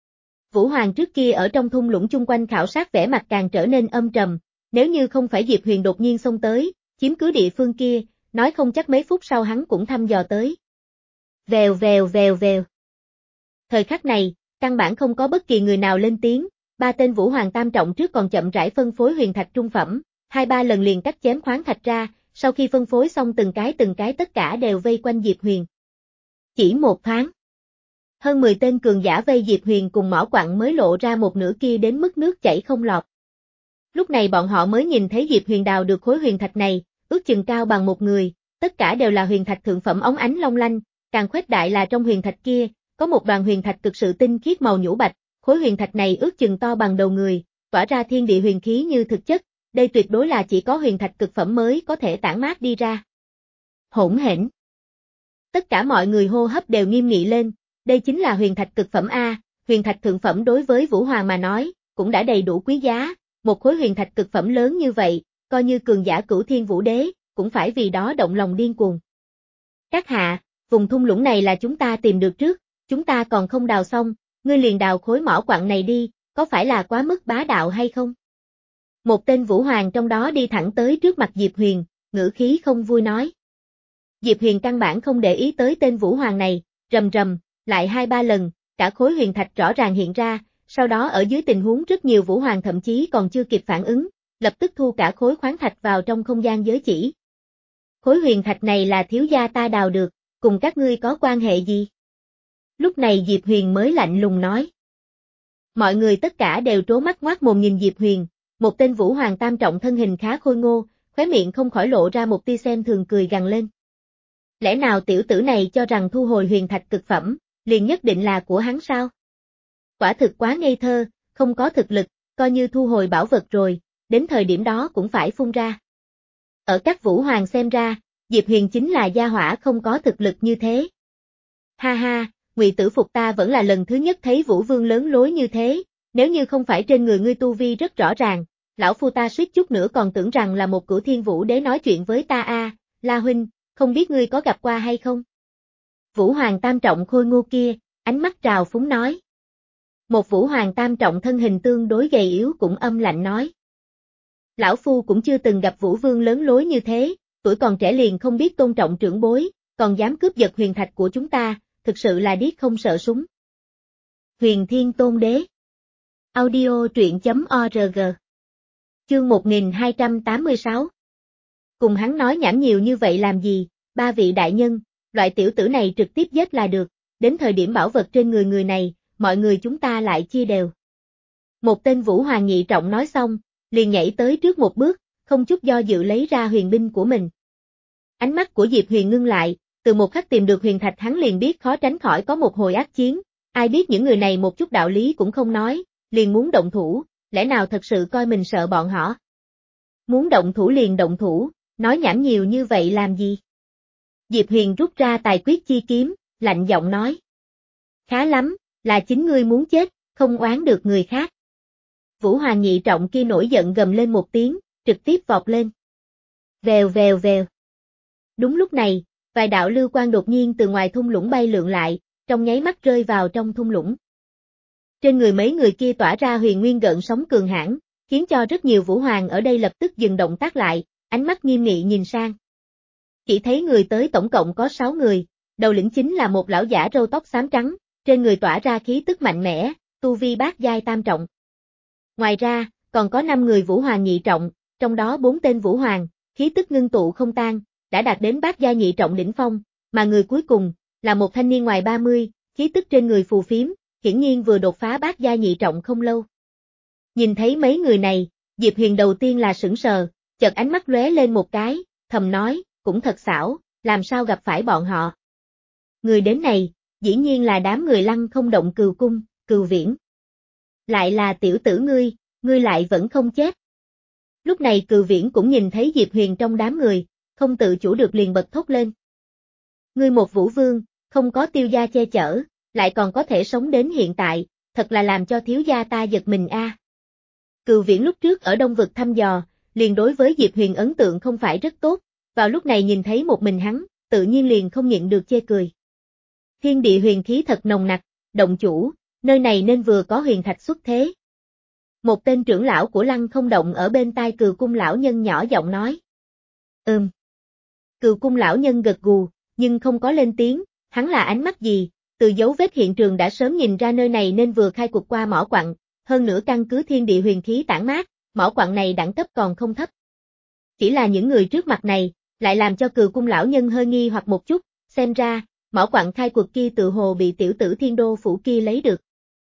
Vũ Hoàng trước kia ở trong thung lũng chung quanh khảo sát vẻ mặt càng trở nên âm trầm, nếu như không phải Diệp Huyền đột nhiên xông tới, chiếm cứ địa phương kia, nói không chắc mấy phút sau hắn cũng thăm dò tới. Vèo vèo vèo vèo. Thời khắc này, căn bản không có bất kỳ người nào lên tiếng, ba tên Vũ Hoàng tam trọng trước còn chậm rãi phân phối huyền thạch trung phẩm, hai ba lần liền cắt chém khoáng thạch ra, sau khi phân phối xong từng cái từng cái tất cả đều vây quanh Diệp Huyền. Chỉ một thoáng, hơn mười tên cường giả vây Diệp Huyền cùng mỏ quặng mới lộ ra một nửa kia đến mức nước chảy không lọt. Lúc này bọn họ mới nhìn thấy Diệp Huyền đào được khối huyền thạch này, ước chừng cao bằng một người, tất cả đều là huyền thạch thượng phẩm óng ánh long lanh, càng khuếch đại là trong huyền thạch kia, có một đoàn huyền thạch cực sự tinh khiết màu nhũ bạch, khối huyền thạch này ước chừng to bằng đầu người, tỏa ra thiên địa huyền khí như thực chất, đây tuyệt đối là chỉ có huyền thạch cực phẩm mới có thể tản mát đi ra. Hỗn hển. Tất cả mọi người hô hấp đều nghiêm nghị lên, đây chính là huyền thạch cực phẩm A, huyền thạch thượng phẩm đối với Vũ Hoàng mà nói, cũng đã đầy đủ quý giá, một khối huyền thạch cực phẩm lớn như vậy, coi như cường giả cửu thiên vũ đế, cũng phải vì đó động lòng điên cuồng. Các hạ, vùng thung lũng này là chúng ta tìm được trước, chúng ta còn không đào xong, ngươi liền đào khối mỏ quặng này đi, có phải là quá mức bá đạo hay không? Một tên Vũ Hoàng trong đó đi thẳng tới trước mặt Diệp Huyền, ngữ khí không vui nói. Diệp Huyền căn bản không để ý tới tên Vũ Hoàng này, rầm rầm, lại hai ba lần, cả khối huyền thạch rõ ràng hiện ra, sau đó ở dưới tình huống rất nhiều vũ hoàng thậm chí còn chưa kịp phản ứng, lập tức thu cả khối khoáng thạch vào trong không gian giới chỉ. Khối huyền thạch này là thiếu gia ta đào được, cùng các ngươi có quan hệ gì? Lúc này Diệp Huyền mới lạnh lùng nói. Mọi người tất cả đều trố mắt ngoác mồm nhìn Diệp Huyền, một tên vũ hoàng tam trọng thân hình khá khôi ngô, khóe miệng không khỏi lộ ra một tia xem thường cười gằn lên. Lẽ nào tiểu tử này cho rằng thu hồi huyền thạch cực phẩm, liền nhất định là của hắn sao? Quả thực quá ngây thơ, không có thực lực, coi như thu hồi bảo vật rồi, đến thời điểm đó cũng phải phun ra. Ở các vũ hoàng xem ra, Diệp Huyền chính là gia hỏa không có thực lực như thế. Ha ha, Ngụy Tử Phục ta vẫn là lần thứ nhất thấy Vũ Vương lớn lối như thế, nếu như không phải trên người ngươi tu vi rất rõ ràng, lão phu ta suýt chút nữa còn tưởng rằng là một cửu thiên vũ đế nói chuyện với ta a, La huynh, không biết ngươi có gặp qua hay không? Vũ Hoàng tam trọng khôi ngô kia, ánh mắt trào phúng nói. Một Vũ Hoàng tam trọng thân hình tương đối gầy yếu cũng âm lạnh nói. Lão phu cũng chưa từng gặp Vũ Vương lớn lối như thế, tuổi còn trẻ liền không biết tôn trọng trưởng bối, còn dám cướp giật huyền thạch của chúng ta, thực sự là điếc không sợ súng. Huyền Thiên Tôn Đế. Audio truyện chấm org. Chương một nghìn hai trăm tám mươi sáu. Cùng hắn nói nhảm nhiều như vậy làm gì, ba vị đại nhân, loại tiểu tử này trực tiếp giết là được, đến thời điểm bảo vật trên người người này, mọi người chúng ta lại chia đều. Một tên vũ hoàng nhị trọng nói xong, liền nhảy tới trước một bước, không chút do dự lấy ra huyền binh của mình. Ánh mắt của Diệp Huyền ngưng lại, từ một khắc tìm được huyền thạch hắn liền biết khó tránh khỏi có một hồi ác chiến, ai biết những người này một chút đạo lý cũng không nói, liền muốn động thủ, lẽ nào thật sự coi mình sợ bọn họ? Muốn động thủ liền động thủ, nói nhảm nhiều như vậy làm gì? Diệp Huyền rút ra tài quyết chi kiếm, lạnh giọng nói. Khá lắm, là chính ngươi muốn chết, không oán được người khác. Vũ Hoàng nhị trọng kia nổi giận gầm lên một tiếng, trực tiếp vọt lên. Vèo vèo vèo. Đúng lúc này, vài đạo lưu quang đột nhiên từ ngoài thung lũng bay lượn lại, trong nháy mắt rơi vào trong thung lũng. Trên người mấy người kia tỏa ra huyền nguyên gợn sóng cường hãn, khiến cho rất nhiều vũ hoàng ở đây lập tức dừng động tác lại, ánh mắt nghiêm nghị nhìn sang. Chỉ thấy người tới tổng cộng có sáu người, đầu lĩnh chính là một lão giả râu tóc xám trắng, trên người tỏa ra khí tức mạnh mẽ, tu vi bát giai tam trọng. Ngoài ra, còn có năm người vũ hoàng nhị trọng, trong đó bốn tên vũ hoàng, khí tức ngưng tụ không tan, đã đạt đến bát giai nhị trọng đỉnh phong, mà người cuối cùng là một thanh niên ngoài ba mươi, khí tức trên người phù phiếm, hiển nhiên vừa đột phá bát giai nhị trọng không lâu. Nhìn thấy mấy người này, Diệp Huyền đầu tiên là sững sờ, chợt ánh mắt lóe lên một cái, thầm nói, cũng thật xảo, làm sao gặp phải bọn họ. Người đến này, dĩ nhiên là đám người Lăng Không Động Cừu Cung, Cừu Viễn. Lại là tiểu tử ngươi, ngươi lại vẫn không chết. Lúc này Cừu Viễn cũng nhìn thấy Diệp Huyền trong đám người, không tự chủ được liền bật thốt lên. Ngươi một vũ vương, không có tiêu gia che chở, lại còn có thể sống đến hiện tại, thật là làm cho thiếu gia ta giật mình a. À. Cừu Viễn lúc trước ở Đông Vực thăm dò, liền đối với Diệp Huyền ấn tượng không phải rất tốt, vào lúc này nhìn thấy một mình hắn, tự nhiên liền không nhịn được chê cười. Thiên địa huyền khí thật nồng nặc, động chủ, nơi này nên vừa có huyền thạch xuất thế. Một tên trưởng lão của Lăng Không Động ở bên tai Cừu Cung lão nhân nhỏ giọng nói. Ừm. Cừu Cung lão nhân gật gù, nhưng không có lên tiếng, hắn là ánh mắt gì, từ dấu vết hiện trường đã sớm nhìn ra nơi này nên vừa khai cuộc qua mỏ quặng, hơn nữa căn cứ thiên địa huyền khí tản mát, mỏ quặng này đẳng cấp còn không thấp. Chỉ là những người trước mặt này, lại làm cho Cừu Cung lão nhân hơi nghi hoặc một chút, xem ra, mỏ quặng khai cuộc kia tự hồ bị tiểu tử Thiên Đô phủ kia lấy được.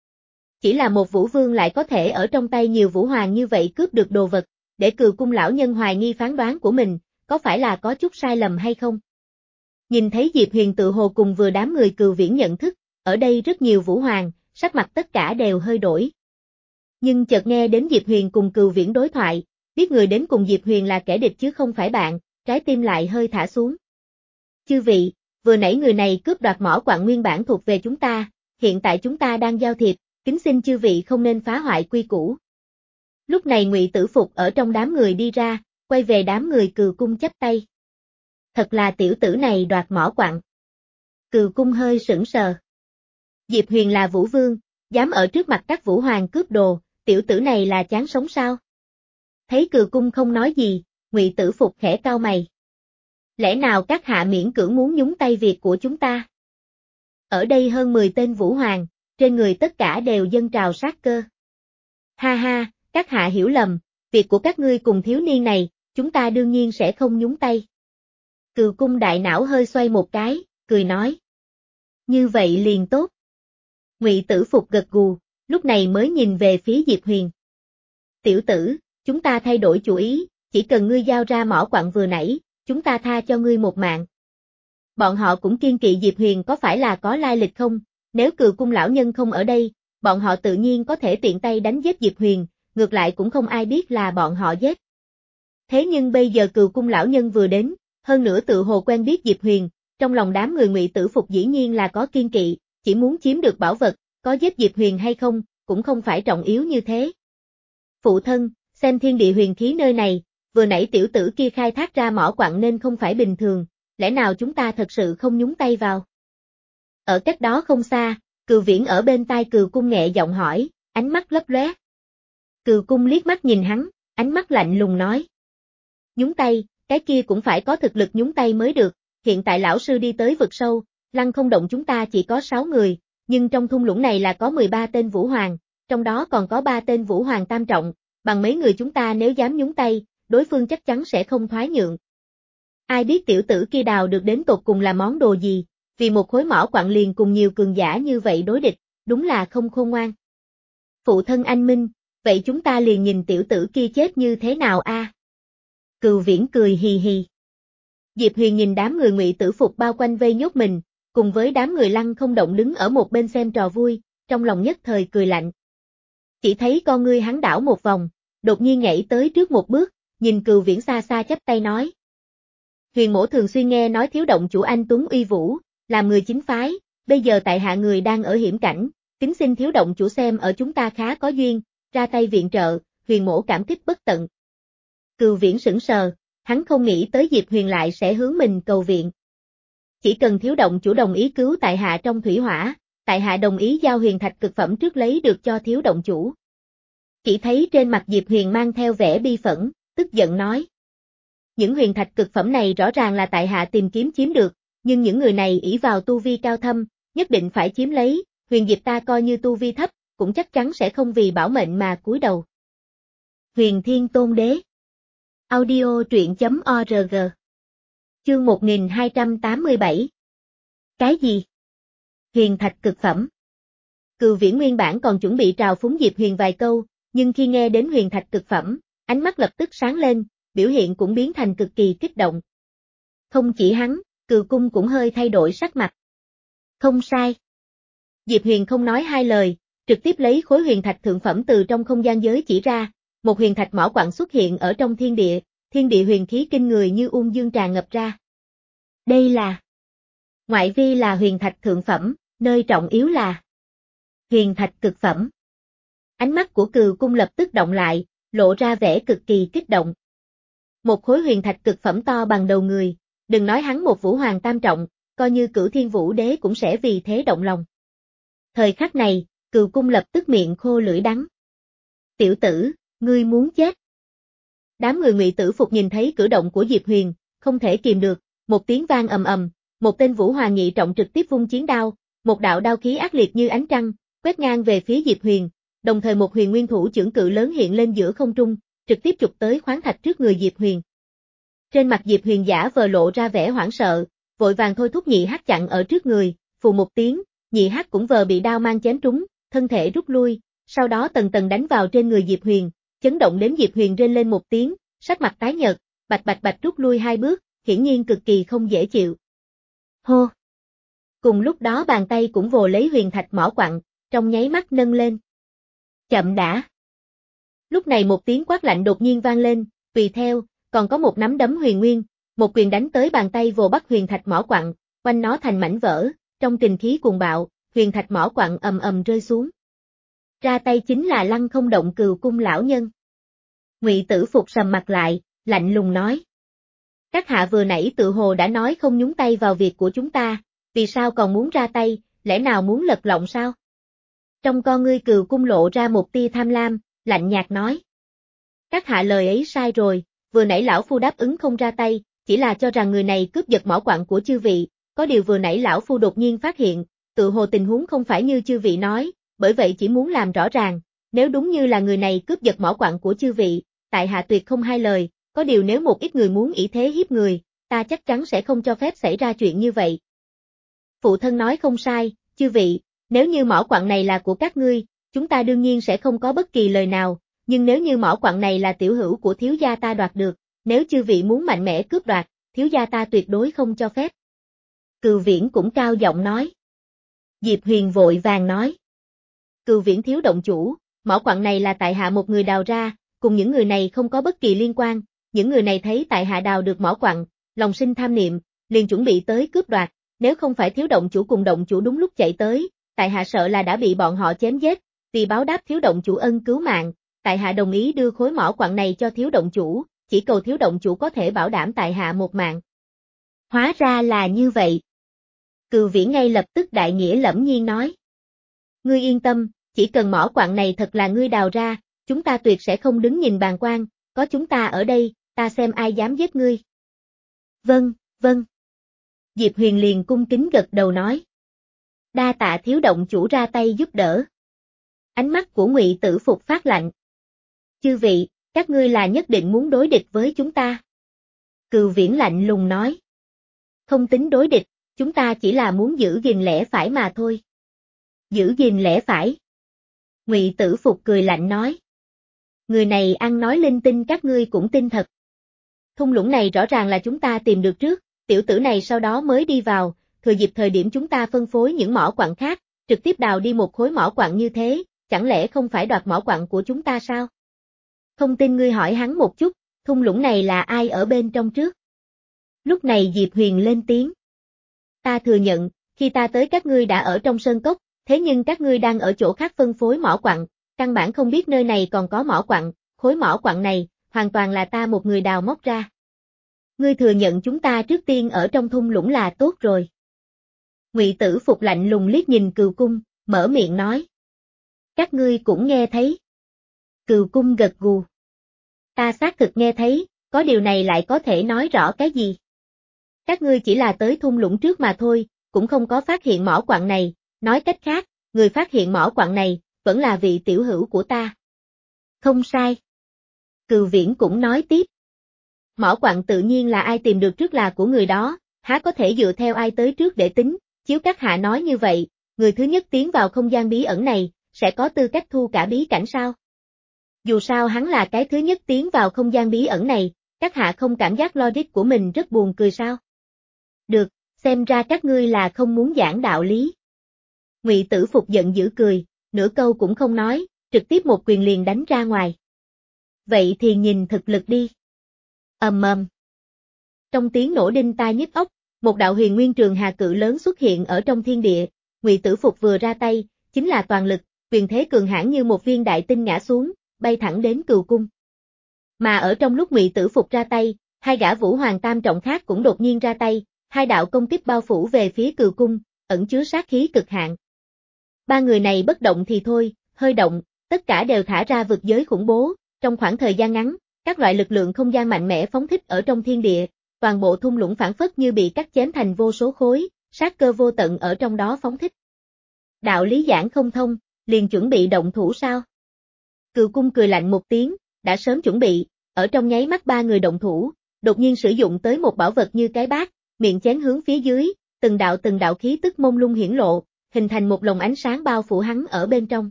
Chỉ là một vũ vương lại có thể ở trong tay nhiều vũ hoàng như vậy cướp được đồ vật, để Cừu Cung lão nhân hoài nghi phán đoán của mình, có phải là có chút sai lầm hay không? Nhìn thấy Diệp Huyền tự hồ cùng vừa đám người Cừu Viễn nhận thức, ở đây rất nhiều vũ hoàng, sắc mặt tất cả đều hơi đổi. Nhưng chợt nghe đến Diệp Huyền cùng Cừu Viễn đối thoại, biết người đến cùng Diệp Huyền là kẻ địch chứ không phải bạn, trái tim lại hơi thả xuống. Chư vị, vừa nãy người này cướp đoạt mỏ quặng nguyên bản thuộc về chúng ta, hiện tại chúng ta đang giao thiệp, kính xin chư vị không nên phá hoại quy củ. Lúc này Ngụy Tử Phục ở trong đám người đi ra, quay về đám người Cừu Cung chắp tay. Thật là tiểu tử này đoạt mỏ quặng. Cừu Cung hơi sững sờ. Diệp Huyền là vũ vương, dám ở trước mặt các vũ hoàng cướp đồ, tiểu tử này là chán sống sao? Thấy Cừu Cung không nói gì, Ngụy Tử Phục khẽ cau mày. Lẽ nào các hạ miễn cưỡng muốn nhúng tay việc của chúng ta? Ở đây hơn mười tên vũ hoàng, trên người tất cả đều dâng trào sát cơ. Ha ha, các hạ hiểu lầm, việc của các ngươi cùng thiếu niên này, chúng ta đương nhiên sẽ không nhúng tay. Cừu cung đại não hơi xoay một cái, cười nói. Như vậy liền tốt. Ngụy Tử Phục gật gù, lúc này mới nhìn về phía Diệp Huyền. Tiểu tử, chúng ta thay đổi chủ ý, chỉ cần ngươi giao ra mỏ quặng vừa nãy, chúng ta tha cho ngươi một mạng. Bọn họ cũng kiên kỵ Diệp Huyền có phải là có lai lịch không, nếu Cừu cung lão nhân không ở đây, bọn họ tự nhiên có thể tiện tay đánh giết Diệp Huyền, ngược lại cũng không ai biết là bọn họ giết. Thế nhưng bây giờ Cừu cung lão nhân vừa đến, hơn nữa tự hồ quen biết Diệp Huyền, trong lòng đám người Ngụy Tử Phục dĩ nhiên là có kiên kỵ, chỉ muốn chiếm được bảo vật, có giết Diệp Huyền hay không, cũng không phải trọng yếu như thế. Phụ thân, xem thiên địa huyền khí nơi này, vừa nãy tiểu tử kia khai thác ra mỏ quặng nên không phải bình thường, lẽ nào chúng ta thật sự không nhúng tay vào? Ở cách đó không xa, Cừu Viễn ở bên tai Cừu cung nhẹ giọng hỏi, ánh mắt lấp lóe. Cừu cung liếc mắt nhìn hắn, ánh mắt lạnh lùng nói. Nhúng tay, cái kia cũng phải có thực lực nhúng tay mới được, hiện tại lão sư đi tới vực sâu, Lăng Không Động chúng ta chỉ có sáu người, nhưng trong thung lũng này là có mười ba tên vũ hoàng, trong đó còn có ba tên vũ hoàng tam trọng, bằng mấy người chúng ta nếu dám nhúng tay, đối phương chắc chắn sẽ không thoái nhượng. Ai biết tiểu tử kia đào được đến tột cùng là món đồ gì, vì một khối mỏ quặng liền cùng nhiều cường giả như vậy đối địch, đúng là không khôn ngoan. Phụ thân anh minh, vậy chúng ta liền nhìn tiểu tử kia chết như thế nào a? À? Cừu Viễn cười hì hì. Diệp Huyền nhìn đám người Ngụy Tử Phục bao quanh vây nhốt mình, cùng với đám người Lăng Không Động đứng ở một bên xem trò vui, trong lòng nhất thời cười lạnh. Chỉ thấy con ngươi hắn đảo một vòng, đột nhiên nhảy tới trước một bước, nhìn Cừu Viễn xa xa chắp tay nói. Huyền mỗ thường xuyên nghe nói thiếu động chủ anh tuấn uy vũ, làm người chính phái, bây giờ tại hạ người đang ở hiểm cảnh, kính xin thiếu động chủ xem ở chúng ta khá có duyên, ra tay viện trợ, huyền mỗ cảm kích bất tận. Cừu Viễn sững sờ, hắn không nghĩ tới Diệp Huyền lại sẽ hướng mình cầu viện. Chỉ cần thiếu động chủ đồng ý cứu tại hạ trong thủy hỏa, tại hạ đồng ý giao huyền thạch cực phẩm trước lấy được cho thiếu động chủ. Chỉ thấy trên mặt Diệp Huyền mang theo vẻ bi phẫn, tức giận nói. Những huyền thạch cực phẩm này rõ ràng là tại hạ tìm kiếm chiếm được, nhưng những người này ỷ vào tu vi cao thâm, nhất định phải chiếm lấy, huyền diệp ta coi như tu vi thấp, cũng chắc chắn sẽ không vì bảo mệnh mà cúi đầu. Huyền Thiên Tôn Đế Audio truyện chấm org Chương một nghìn hai trăm tám mươi bảy Cái gì? Huyền thạch cực phẩm. Cừu Viễn nguyên bản còn chuẩn bị trào phúng Diệp Huyền vài câu, nhưng khi nghe đến huyền thạch cực phẩm, ánh mắt lập tức sáng lên, biểu hiện cũng biến thành cực kỳ kích động. Không chỉ hắn, Cừu cung cũng hơi thay đổi sắc mặt. Không sai. Diệp Huyền không nói hai lời, trực tiếp lấy khối huyền thạch thượng phẩm từ trong không gian giới chỉ ra, một huyền thạch mỏ quặng xuất hiện ở trong thiên địa, thiên địa huyền khí kinh người như ung dương tràn ngập ra. Đây là ngoại vi là huyền thạch thượng phẩm, nơi trọng yếu là huyền thạch cực phẩm. Ánh mắt của Cừu cung lập tức động lại, lộ ra vẻ cực kỳ kích động. Một khối huyền thạch cực phẩm to bằng đầu người, đừng nói hắn một vũ hoàng tam trọng, coi như Cửu Thiên Vũ Đế cũng sẽ vì thế động lòng. Thời khắc này, Cừu cung lập tức miệng khô lưỡi đắng. Tiểu tử, ngươi muốn chết. Đám người Ngụy Tử Phục nhìn thấy cử động của Diệp Huyền, không thể kìm được, một tiếng vang ầm ầm, một tên vũ hoàng nhị trọng trực tiếp vung chiến đao, một đạo đao khí ác liệt như ánh trăng, quét ngang về phía Diệp Huyền, đồng thời một huyền nguyên thủ chưởng cự lớn hiện lên giữa không trung, trực tiếp chụp tới khoáng thạch trước người Diệp Huyền. Trên mặt Diệp Huyền giả vờ lộ ra vẻ hoảng sợ, vội vàng thôi thúc nhị hắc chặn ở trước người, phù một tiếng, nhị hắc cũng vờ bị đao mang chém trúng, thân thể rút lui, sau đó tầng tầng đánh vào trên người Diệp Huyền, chấn động đến Diệp Huyền rên lên một tiếng, sắc mặt tái nhợt, bạch bạch bạch rút lui hai bước, hiển nhiên cực kỳ không dễ chịu. Hô! Cùng lúc đó bàn tay cũng vồ lấy huyền thạch mỏ quặng, trong nháy mắt nâng lên. Chậm đã! Lúc này một tiếng quát lạnh đột nhiên vang lên, tùy theo, còn có một nắm đấm huyền nguyên, một quyền đánh tới bàn tay vồ bắt huyền thạch mỏ quặng, quanh nó thành mảnh vỡ, trong kình khí cuồng bạo, huyền thạch mỏ quặng ầm ầm rơi xuống. Ra tay chính là Lăng Không Động Cừu cung lão nhân. Ngụy Tử Phục sầm mặt lại, lạnh lùng nói. Các hạ vừa nãy tự hồ đã nói không nhúng tay vào việc của chúng ta, vì sao còn muốn ra tay, lẽ nào muốn lật lọng sao? Trong con ngươi Cừu cung lộ ra một tia tham lam, lạnh nhạt nói. Các hạ lời ấy sai rồi, vừa nãy lão phu đáp ứng không ra tay, chỉ là cho rằng người này cướp giật mỏ quặng của chư vị, có điều vừa nãy lão phu đột nhiên phát hiện, tự hồ tình huống không phải như chư vị nói, bởi vậy chỉ muốn làm rõ ràng, nếu đúng như là người này cướp giật mỏ quặng của chư vị, tại hạ tuyệt không hai lời, có điều nếu một ít người muốn ỷ thế hiếp người, ta chắc chắn sẽ không cho phép xảy ra chuyện như vậy. Phụ thân nói không sai, chư vị, nếu như mỏ quặng này là của các ngươi, chúng ta đương nhiên sẽ không có bất kỳ lời nào, nhưng nếu như mỏ quặng này là tiểu hữu của thiếu gia ta đoạt được, nếu chư vị muốn mạnh mẽ cướp đoạt, thiếu gia ta tuyệt đối không cho phép. Cừu Viễn cũng cao giọng nói. Diệp Huyền vội vàng nói. Cừu Viễn thiếu động chủ, mỏ quặng này là tại hạ một người đào ra, cùng những người này không có bất kỳ liên quan, những người này thấy tại hạ đào được mỏ quặng, lòng sinh tham niệm, liền chuẩn bị tới cướp đoạt, nếu không phải thiếu động chủ cùng động chủ đúng lúc chạy tới, tại hạ sợ là đã bị bọn họ chém giết, vì báo đáp thiếu động chủ ân cứu mạng, tại hạ đồng ý đưa khối mỏ quặng này cho thiếu động chủ, chỉ cầu thiếu động chủ có thể bảo đảm tại hạ một mạng. Hóa ra là như vậy. Cừu Viễn ngay lập tức đại nghĩa lẫm nhiên nói. Ngươi yên tâm, chỉ cần mỏ quặng này thật là ngươi đào ra, chúng ta tuyệt sẽ không đứng nhìn bàng quan, có chúng ta ở đây, ta xem ai dám giết ngươi. Vâng, vâng. Diệp Huyền liền cung kính gật đầu nói. Đa tạ thiếu động chủ ra tay giúp đỡ. Ánh mắt của Ngụy Tử Phục phát lạnh. Chư vị, các ngươi là nhất định muốn đối địch với chúng ta. Cừu Viễn lạnh lùng nói. Không tính đối địch, chúng ta chỉ là muốn giữ gìn lẽ phải mà thôi. Giữ gìn lẽ phải. Ngụy Tử Phục cười lạnh nói. Người này ăn nói linh tinh các ngươi cũng tin thật. Thung lũng này rõ ràng là chúng ta tìm được trước, tiểu tử này sau đó mới đi vào, thừa dịp thời điểm chúng ta phân phối những mỏ quặng khác, trực tiếp đào đi một khối mỏ quặng như thế, chẳng lẽ không phải đoạt mỏ quặng của chúng ta sao? Không tin ngươi hỏi hắn một chút, thung lũng này là ai ở bên trong trước? Lúc này Diệp Huyền lên tiếng. Ta thừa nhận, khi ta tới các ngươi đã ở trong sơn cốc, thế nhưng các ngươi đang ở chỗ khác phân phối mỏ quặng, căn bản không biết nơi này còn có mỏ quặng, khối mỏ quặng này, hoàn toàn là ta một người đào móc ra. Ngươi thừa nhận chúng ta trước tiên ở trong thung lũng là tốt rồi. Ngụy Tử Phục lạnh lùng liếc nhìn Cừu Cung, mở miệng nói. Các ngươi cũng nghe thấy. Cừu Cung gật gù. Ta xác thực nghe thấy, có điều này lại có thể nói rõ cái gì? Các ngươi chỉ là tới thung lũng trước mà thôi, cũng không có phát hiện mỏ quặng này, nói cách khác, người phát hiện mỏ quặng này, vẫn là vị tiểu hữu của ta. Không sai. Cừu Viễn cũng nói tiếp. Mỏ quặng tự nhiên là ai tìm được trước là của người đó, há có thể dựa theo ai tới trước để tính, chiếu các hạ nói như vậy, người thứ nhất tiến vào không gian bí ẩn này, sẽ có tư cách thu cả bí cảnh sao? Dù sao hắn là cái thứ nhất tiến vào không gian bí ẩn này, các hạ không cảm giác logic của mình rất buồn cười sao? Được, xem ra các ngươi là không muốn giảng đạo lý. Ngụy Tử Phục giận dữ cười, nửa câu cũng không nói, trực tiếp một quyền liền đánh ra ngoài. Vậy thì nhìn thực lực đi. Ầm ầm. Trong tiếng nổ đinh tai nhức óc, một đạo huyền nguyên trường hà cự lớn xuất hiện ở trong thiên địa, Ngụy Tử Phục vừa ra tay, chính là toàn lực, quyền thế cường hãn như một viên đại tinh ngã xuống, bay thẳng đến Cừu Cung. Mà ở trong lúc Ngụy Tử Phục ra tay, hai gã Vũ Hoàng tam trọng khác cũng đột nhiên ra tay, hai đạo công kích bao phủ về phía Cừu Cung, ẩn chứa sát khí cực hạn. Ba người này bất động thì thôi, hơi động, tất cả đều thả ra vực giới khủng bố, trong khoảng thời gian ngắn, các loại lực lượng không gian mạnh mẽ phóng thích ở trong thiên địa, toàn bộ thung lũng phản phất như bị cắt chém thành vô số khối, sát cơ vô tận ở trong đó phóng thích. Đạo lý giảng không thông, liền chuẩn bị động thủ sao? Cừu Cung cười lạnh một tiếng, đã sớm chuẩn bị, ở trong nháy mắt ba người động thủ, đột nhiên sử dụng tới một bảo vật như cái bát, miệng chén hướng phía dưới, từng đạo từng đạo khí tức mông lung hiển lộ, hình thành một lồng ánh sáng bao phủ hắn ở bên trong.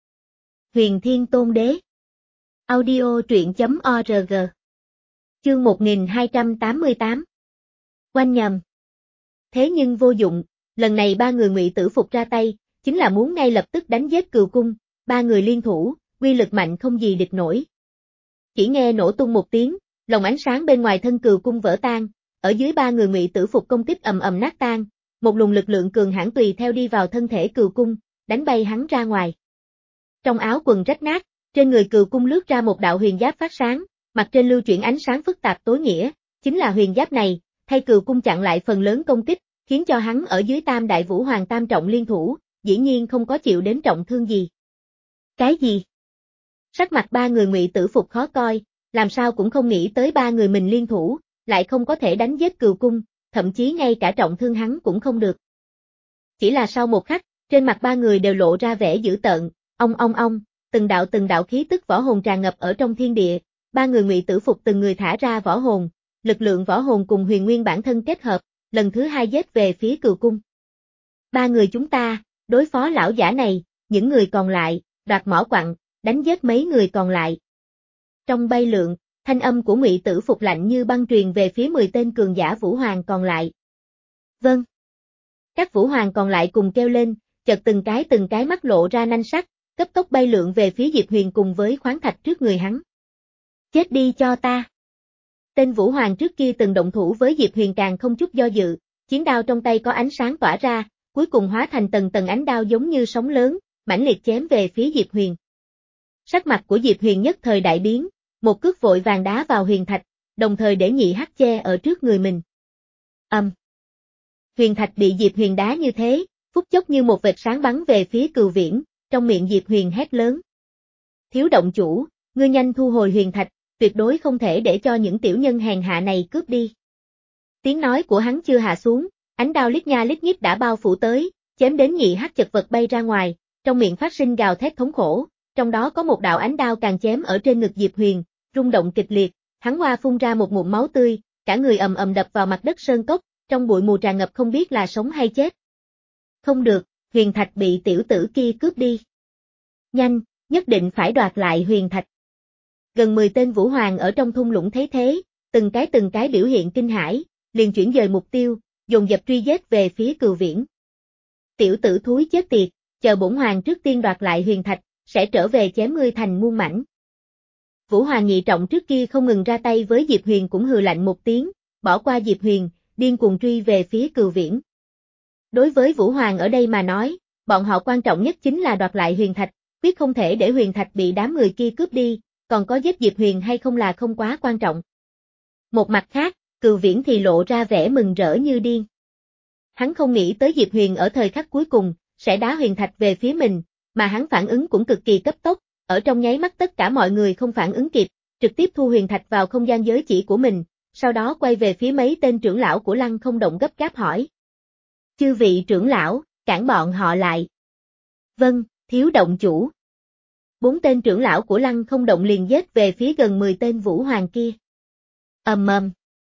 Huyền Thiên Tôn Đế. Audio truyện.org. Chương một nghìn hai trăm tám mươi tám. Oanh nhầm. Thế nhưng vô dụng, lần này ba người Ngụy Tử Phục ra tay, chính là muốn ngay lập tức đánh giết Cừu Cung, ba người liên thủ, uy lực mạnh không gì địch nổi. Chỉ nghe nổ tung một tiếng, lồng ánh sáng bên ngoài thân Cừu Cung vỡ tan, ở dưới ba người Ngụy Tử Phục công kích ầm ầm nát tan, một luồng lực lượng cường hãn tùy theo đi vào thân thể Cừu Cung, đánh bay hắn ra ngoài. Trong áo quần rách nát, trên người Cừu Cung lướt ra một đạo huyền giáp phát sáng, mặt trên lưu chuyển ánh sáng phức tạp tối nghĩa, chính là huyền giáp này, thay Cừu Cung chặn lại phần lớn công kích, khiến cho hắn ở dưới Tam Đại Vũ Hoàng tam trọng liên thủ, dĩ nhiên không có chịu đến trọng thương gì. Cái gì? Sắc mặt ba người Ngụy Tử Phục khó coi, làm sao cũng không nghĩ tới ba người mình liên thủ, lại không có thể đánh giết Cừu Cung, thậm chí ngay cả trọng thương hắn cũng không được. chỉ là sau một khắc, trên mặt ba người đều lộ ra vẻ dữ tợn, ong ong ong, từng đạo từng đạo khí tức võ hồn tràn ngập ở trong thiên địa, ba người Ngụy Tử Phục từng người thả ra võ hồn, lực lượng võ hồn cùng huyền nguyên bản thân kết hợp, lần thứ hai giết về phía Cừu Cung. Ba người chúng ta, đối phó lão giả này, những người còn lại, đoạt mỏ quặng, đánh giết mấy người còn lại. Trong bay lượn, thanh âm của Ngụy Tử Phục lạnh như băng truyền về phía mười tên cường giả Vũ Hoàng còn lại. Vâng. Các Vũ Hoàng còn lại cùng kêu lên, chợt từng cái từng cái mắt lộ ra nanh sắc, cấp tốc bay lượn về phía Diệp Huyền cùng với khoáng thạch trước người hắn. Chết đi cho ta. Tên Vũ Hoàng trước kia từng động thủ với Diệp Huyền càng không chút do dự, chiến đao trong tay có ánh sáng tỏa ra, cuối cùng hóa thành tầng tầng ánh đao giống như sóng lớn, mãnh liệt chém về phía Diệp Huyền. Sắc mặt của Diệp Huyền nhất thời đại biến, một cước vội vàng đá vào huyền thạch, đồng thời để nhị hắc che ở trước người mình. Ầm. Um. Huyền thạch bị Diệp Huyền đá như thế, phút chốc như một vệt sáng bắn về phía Cừu Viễn, trong miệng Diệp Huyền hét lớn. Thiếu động chủ, ngươi nhanh thu hồi huyền thạch, tuyệt đối không thể để cho những tiểu nhân hèn hạ này cướp đi. Tiếng nói của hắn chưa hạ xuống, ánh đao lít nha lít nhít đã bao phủ tới, chém đến nhị hắc chật vật bay ra ngoài, trong miệng phát sinh gào thét thống khổ, trong đó có một đạo ánh đao càng chém ở trên ngực Diệp Huyền, rung động kịch liệt, hắn hoa phun ra một ngụm máu tươi, cả người ầm ầm đập vào mặt đất sơn cốc, trong bụi mù tràn ngập không biết là sống hay chết. Không được, huyền thạch bị tiểu tử kia cướp đi. Nhanh, nhất định phải đoạt lại huyền thạch. Gần mười tên Vũ Hoàng ở trong thung lũng thấy thế, từng cái từng cái biểu hiện kinh hãi, liền chuyển dời mục tiêu, dồn dập truy giết về phía Cừu Viễn. Tiểu tử thúi chết tiệt, chờ bổn hoàng trước tiên đoạt lại huyền thạch, sẽ trở về chém ngươi thành muôn mảnh. Vũ Hoàng nhị trọng trước kia không ngừng ra tay với Diệp Huyền cũng hừ lạnh một tiếng, bỏ qua Diệp Huyền, điên cuồng truy về phía Cừu Viễn. Đối với Vũ Hoàng ở đây mà nói, bọn họ quan trọng nhất chính là đoạt lại huyền thạch, quyết không thể để huyền thạch bị đám người kia cướp đi, còn có giết Diệp Huyền hay không là không quá quan trọng. Một mặt khác, Cừu Viễn thì lộ ra vẻ mừng rỡ như điên. Hắn không nghĩ tới Diệp Huyền ở thời khắc cuối cùng, sẽ đá huyền thạch về phía mình, mà hắn phản ứng cũng cực kỳ cấp tốc, ở trong nháy mắt tất cả mọi người không phản ứng kịp, trực tiếp thu huyền thạch vào không gian giới chỉ của mình, sau đó quay về phía mấy tên trưởng lão của Lăng Không Động gấp gáp hỏi. Chư vị trưởng lão, cản bọn họ lại. Vâng, thiếu động chủ. Bốn tên trưởng lão của Lăng Không Động liền giết về phía gần mười tên Vũ Hoàng kia. Ầm ầm.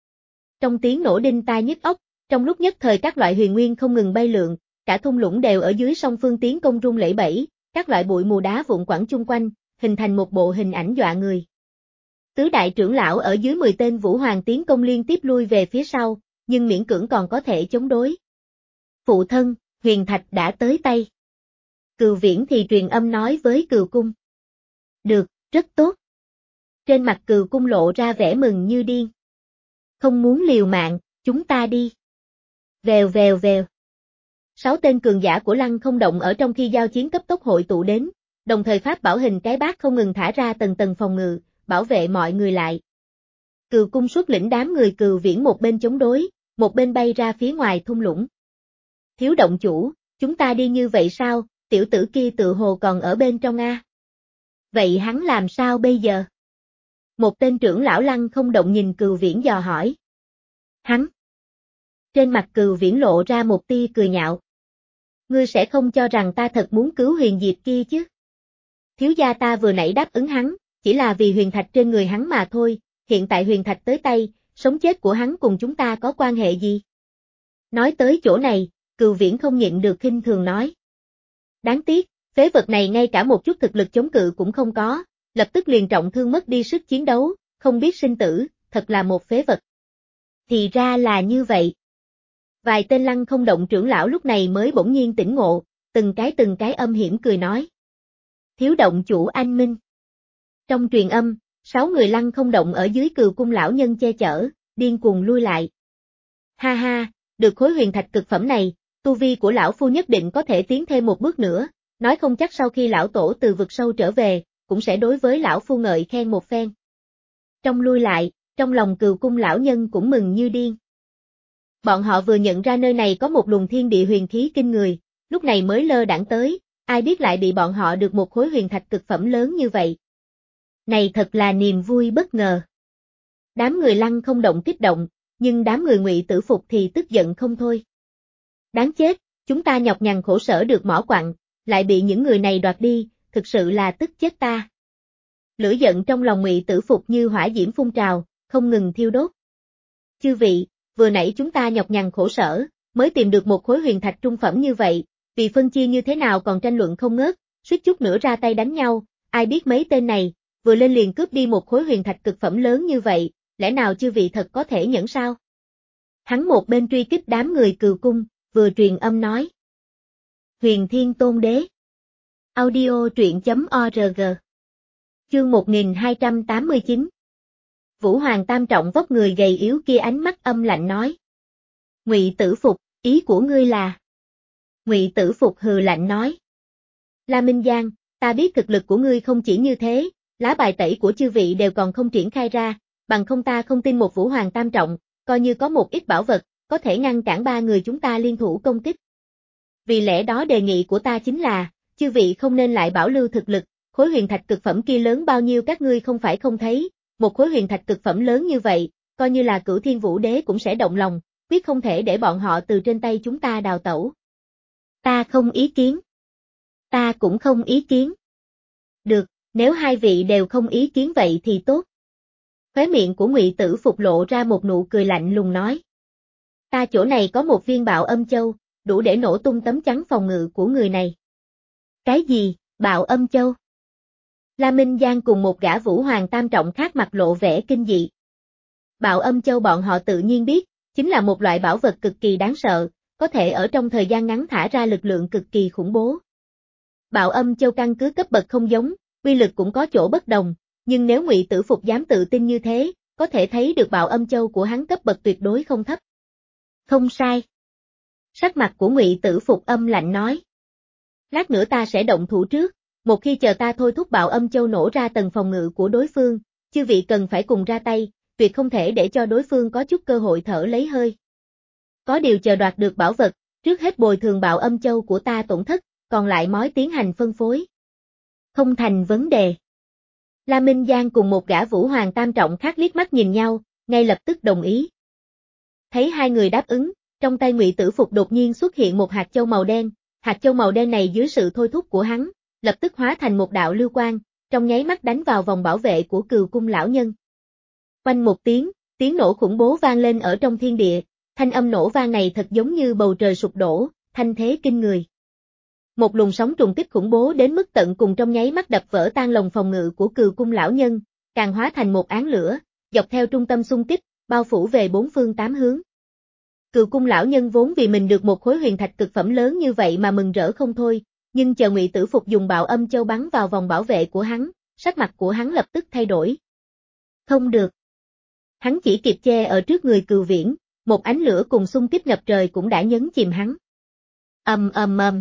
Trong tiếng nổ đinh tai nhức óc, trong lúc nhất thời các loại huyền nguyên không ngừng bay lượn, cả thung lũng đều ở dưới song phương tiến công rung lẩy bẩy, các loại bụi mù đá vụn quẳng chung quanh, hình thành một bộ hình ảnh dọa người. Tứ đại trưởng lão ở dưới mười tên Vũ Hoàng tiến công liên tiếp lui về phía sau, nhưng miễn cưỡng còn có thể chống đối. Phụ thân, huyền thạch đã tới tay. Cừu Viễn thì truyền âm nói với Cừu Cung. Được, rất tốt. Trên mặt Cừu Cung lộ ra vẻ mừng như điên. Không muốn liều mạng, chúng ta đi. Vèo vèo vèo. Sáu tên cường giả của Lăng Không Động ở trong khi giao chiến cấp tốc hội tụ đến, đồng thời pháp bảo hình cái bát không ngừng thả ra tầng tầng phòng ngự, bảo vệ mọi người lại. Cừu Cung xuất lĩnh đám người Cừu Viễn một bên chống đối, một bên bay ra phía ngoài thung lũng. Thiếu động chủ, chúng ta đi như vậy sao, tiểu tử kia tự hồ còn ở bên trong a. Vậy hắn làm sao bây giờ? Một tên trưởng lão Lăng Không Động nhìn Cừu Viễn dò hỏi. Hắn. Trên mặt Cừu Viễn lộ ra một tia cười nhạo. Ngươi sẽ không cho rằng ta thật muốn cứu huyền diệp kia chứ? Thiếu gia ta vừa nãy đáp ứng hắn, chỉ là vì huyền thạch trên người hắn mà thôi, hiện tại huyền thạch tới tay, sống chết của hắn cùng chúng ta có quan hệ gì? Nói tới chỗ này, Cừu Viễn không nhịn được khinh thường nói. Đáng tiếc, phế vật này ngay cả một chút thực lực chống cự cũng không có, lập tức liền trọng thương mất đi sức chiến đấu, không biết sinh tử, thật là một phế vật. Thì ra là như vậy. Vài tên Lăng Không Động trưởng lão lúc này mới bỗng nhiên tỉnh ngộ, từng cái từng cái âm hiểm cười nói. Thiếu động chủ anh minh. Trong truyền âm, sáu người Lăng Không Động ở dưới Cừu Cung lão nhân che chở, điên cuồng lui lại. Ha ha, được khối huyền thạch cực phẩm này, tu vi của lão phu nhất định có thể tiến thêm một bước nữa, nói không chắc sau khi lão tổ từ vực sâu trở về, cũng sẽ đối với lão phu ngợi khen một phen. Trong lui lại, trong lòng Cừu Cung lão nhân cũng mừng như điên. Bọn họ vừa nhận ra nơi này có một luồng thiên địa huyền khí kinh người, lúc này mới lơ đãng tới, ai biết lại bị bọn họ được một khối huyền thạch cực phẩm lớn như vậy. Này thật là niềm vui bất ngờ. Đám người Lăng Không Động kích động, nhưng đám người Ngụy Tử Phục thì tức giận không thôi. Đáng chết, Chúng ta nhọc nhằn khổ sở được mỏ quặng, lại bị những người này đoạt đi, thực sự là tức chết ta. Lửa giận trong lòng Ngụy Tử Phục như hỏa diễm phun trào, không ngừng thiêu đốt. Chư vị, vừa nãy chúng ta nhọc nhằn khổ sở, mới tìm được một khối huyền thạch trung phẩm như vậy, vì phân chia như thế nào còn tranh luận không ngớt, suýt chút nữa ra tay đánh nhau, ai biết mấy tên này, vừa lên liền cướp đi một khối huyền thạch cực phẩm lớn như vậy, lẽ nào chư vị thật có thể nhẫn sao? Hắn một bên truy kích đám người Cừu Cung, vừa truyền âm nói. Huyền Thiên Tôn Đế. Audio truyện chấm org. Chương một nghìn hai trăm tám mươi chín. Vũ Hoàng tam trọng vóc người gầy yếu kia ánh mắt âm lạnh nói. Ngụy Tử Phục, ý của ngươi là? Ngụy Tử Phục hừ lạnh nói. La Minh Giang, ta biết thực lực của ngươi không chỉ như thế, lá bài tẩy của chư vị đều còn không triển khai ra, bằng không ta không tin một Vũ Hoàng tam trọng, coi như có một ít bảo vật, có thể ngăn cản ba người chúng ta liên thủ công kích. Vì lẽ đó đề nghị của ta chính là, chư vị không nên lại bảo lưu thực lực, khối huyền thạch cực phẩm kia lớn bao nhiêu các ngươi không phải không thấy, một khối huyền thạch cực phẩm lớn như vậy, coi như là Cửu Thiên Vũ Đế cũng sẽ động lòng, quyết không thể để bọn họ từ trên tay chúng ta đào tẩu. Ta không ý kiến. Ta cũng không ý kiến. Được, nếu hai vị đều không ý kiến vậy thì tốt. Khóe miệng của Ngụy Tử Phục lộ ra một nụ cười lạnh lùng nói. Ta chỗ này có một viên bạo âm châu, đủ để nổ tung tấm chắn phòng ngự của người này. Cái gì, bạo âm châu? La Minh Giang cùng một gã Vũ Hoàng tam trọng khác mặt lộ vẻ kinh dị. Bạo âm châu bọn họ tự nhiên biết, chính là một loại bảo vật cực kỳ đáng sợ, có thể ở trong thời gian ngắn thả ra lực lượng cực kỳ khủng bố. Bạo âm châu căn cứ cấp bậc không giống, uy lực cũng có chỗ bất đồng, nhưng nếu Ngụy Tử Phục dám tự tin như thế, có thể thấy được bạo âm châu của hắn cấp bậc tuyệt đối không thấp. Không sai. Sắc mặt của Ngụy Tử Phục âm lạnh nói. Lát nữa ta sẽ động thủ trước, một khi chờ ta thôi thúc bạo âm châu nổ ra tầng phòng ngự của đối phương, chư vị cần phải cùng ra tay, tuyệt không thể để cho đối phương có chút cơ hội thở lấy hơi. Có điều chờ đoạt được bảo vật, trước hết bồi thường bạo âm châu của ta tổn thất, còn lại mói tiến hành phân phối. Không thành vấn đề. La Minh Giang cùng một gã Vũ Hoàng tam trọng khác liếc mắt nhìn nhau, ngay lập tức đồng ý. Thấy hai người đáp ứng, trong tay Ngụy Tử Phục đột nhiên xuất hiện một hạt châu màu đen, hạt châu màu đen này dưới sự thôi thúc của hắn, lập tức hóa thành một đạo lưu quang, trong nháy mắt đánh vào vòng bảo vệ của Cừu Cung lão nhân. Oanh một tiếng, tiếng nổ khủng bố vang lên ở trong thiên địa, thanh âm nổ vang này thật giống như bầu trời sụp đổ, thanh thế kinh người. Một luồng sóng trùng kích khủng bố đến mức tận cùng trong nháy mắt đập vỡ tan lồng phòng ngự của Cừu Cung lão nhân, càng hóa thành một án lửa, dọc theo trung tâm xung kích, bao phủ về bốn phương tám hướng. Cừu Cung lão nhân vốn vì mình được một khối huyền thạch cực phẩm lớn như vậy mà mừng rỡ không thôi, nhưng chờ Ngụy Tử Phục dùng bạo âm châu bắn vào vòng bảo vệ của hắn, sắc mặt của hắn lập tức thay đổi. Không được. Hắn chỉ kịp che ở trước người Cừu Viễn, một ánh lửa cùng xung kích ngập trời cũng đã nhấn chìm hắn. Ầm ầm ầm.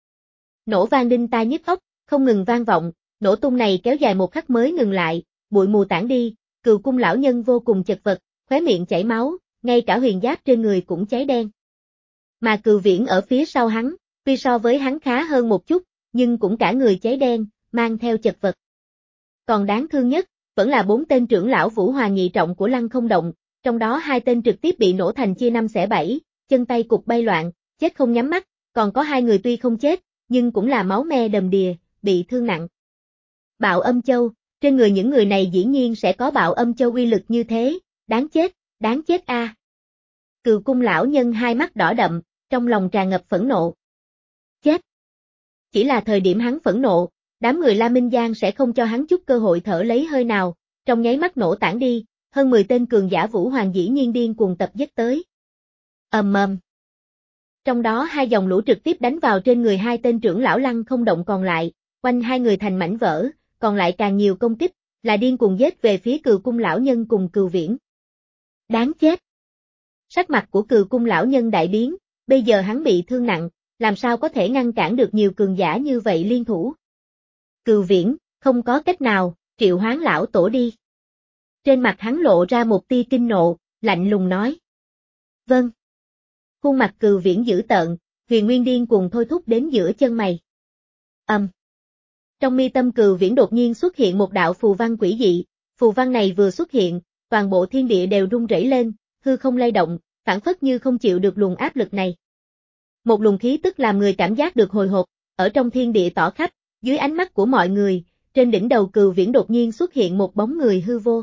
Nổ vang đinh tai nhức óc, không ngừng vang vọng, nổ tung này kéo dài một khắc mới ngừng lại, bụi mù tản đi, Cừu Cung lão nhân vô cùng chật vật, khóe miệng chảy máu, ngay cả huyền giáp trên người cũng cháy đen. Mà Cừu Viễn ở phía sau hắn, tuy so với hắn khá hơn một chút, nhưng cũng cả người cháy đen, mang theo chật vật. Còn đáng thương nhất, vẫn là bốn tên trưởng lão Vũ Hoàng nhị trọng của Lăng Không Động, trong đó hai tên trực tiếp bị nổ thành chia năm xẻ bảy, chân tay cục bay loạn, chết không nhắm mắt, còn có hai người tuy không chết, nhưng cũng là máu me đầm đìa, bị thương nặng. Bạo âm châu, trên người những người này dĩ nhiên sẽ có bạo âm châu uy lực như thế, đáng chết, đáng chết a. À. Cừu Cung lão nhân hai mắt đỏ đậm, trong lòng tràn ngập phẫn nộ. Chết. Chỉ là thời điểm hắn phẫn nộ, đám người La Minh Giang sẽ không cho hắn chút cơ hội thở lấy hơi nào, trong nháy mắt nổ tản đi, hơn mười tên cường giả Vũ Hoàng dĩ nhiên điên cuồng tập giết tới. Ầm ầm. Trong đó hai dòng lũ trực tiếp đánh vào trên người hai tên trưởng lão Lăng Không Động còn lại, quanh hai người thành mảnh vỡ, còn lại càng nhiều công kích, là điên cuồng giết về phía Cừu Cung lão nhân cùng Cừu Viễn. Đáng chết. Sắc mặt của Cừu Cung lão nhân đại biến, bây giờ hắn bị thương nặng, làm sao có thể ngăn cản được nhiều cường giả như vậy liên thủ. Cừu Viễn, không có cách nào, triệu hoán lão tổ đi. Trên mặt hắn lộ ra một tia kinh nộ, lạnh lùng nói. Vâng. Khuôn mặt Cừu Viễn dữ tợn, huyền nguyên điên cuồng thôi thúc đến giữa chân mày. Ầm. Um. Trong mi tâm Cừu Viễn đột nhiên xuất hiện một đạo phù văn quỷ dị, phù văn này vừa xuất hiện, toàn bộ thiên địa đều rung rẩy lên, hư không lay động, phản phất như không chịu được luồng áp lực này. Một luồng khí tức làm người cảm giác được hồi hộp, ở trong thiên địa tỏ khắp, dưới ánh mắt của mọi người, trên đỉnh đầu Cừu Viễn đột nhiên xuất hiện một bóng người hư vô.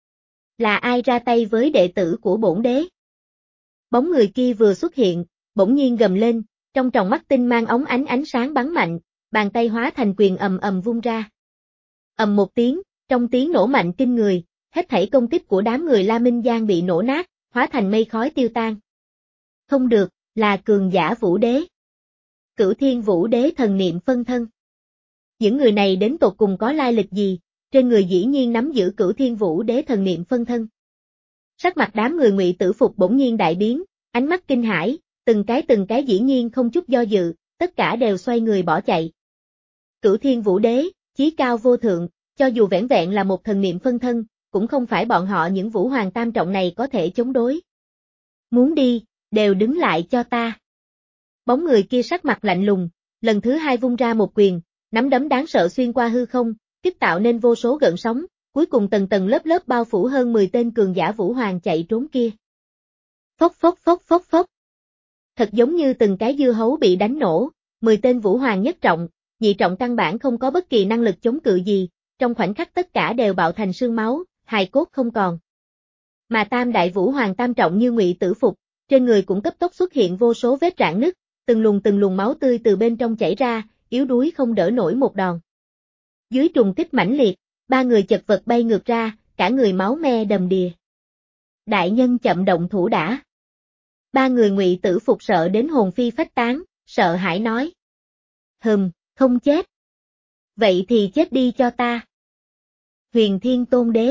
Là ai ra tay với đệ tử của bổn đế? Bóng người kia vừa xuất hiện, bỗng nhiên gầm lên, trong tròng mắt tinh mang óng ánh ánh sáng bắn mạnh, bàn tay hóa thành quyền ầm ầm vung ra. Ầm một tiếng, trong tiếng nổ mạnh kinh người, hết thảy công kích của đám người La Minh Giang bị nổ nát, hóa thành mây khói tiêu tan. Không được, là cường giả Vũ Đế. Cửu Thiên Vũ Đế thần niệm phân thân. Những người này đến tột cùng có lai lịch gì, trên người dĩ nhiên nắm giữ Cửu Thiên Vũ Đế thần niệm phân thân. Sắc mặt đám người Ngụy Tử Phục bỗng nhiên đại biến, ánh mắt kinh hãi, từng cái từng cái dĩ nhiên không chút do dự, tất cả đều xoay người bỏ chạy. Cửu Thiên Vũ Đế, chí cao vô thượng, cho dù vẻn vẹn là một thần niệm phân thân, cũng không phải bọn họ những Vũ Hoàng tam trọng này có thể chống đối. Muốn đi, đều đứng lại cho ta. Bóng người kia sắc mặt lạnh lùng, lần thứ hai vung ra một quyền, nắm đấm đáng sợ xuyên qua hư không, kích tạo nên vô số gợn sóng, cuối cùng tầng tầng lớp lớp bao phủ hơn mười tên cường giả Vũ Hoàng chạy trốn kia. Phốc phốc phốc phốc phốc. Thật giống như từng cái dưa hấu bị đánh nổ, mười tên Vũ Hoàng nhất trọng, nhị trọng căn bản không có bất kỳ năng lực chống cự gì, trong khoảnh khắc tất cả đều bạo thành sương máu, hài cốt không còn. Mà tam đại Vũ Hoàng tam trọng như Ngụy Tử Phục, trên người cũng cấp tốc xuất hiện vô số vết rạn nứt, từng luồng từng luồng máu tươi từ bên trong chảy ra, yếu đuối không đỡ nổi một đòn. Dưới trùng kích mãnh liệt, ba người chật vật bay ngược ra, cả người máu me đầm đìa. Đại nhân chậm động thủ đã. Ba người Ngụy Tử Phục sợ đến hồn phi phách tán, sợ hãi nói. Hừm, không chết. Vậy thì chết đi cho ta. Huyền Thiên Tôn Đế.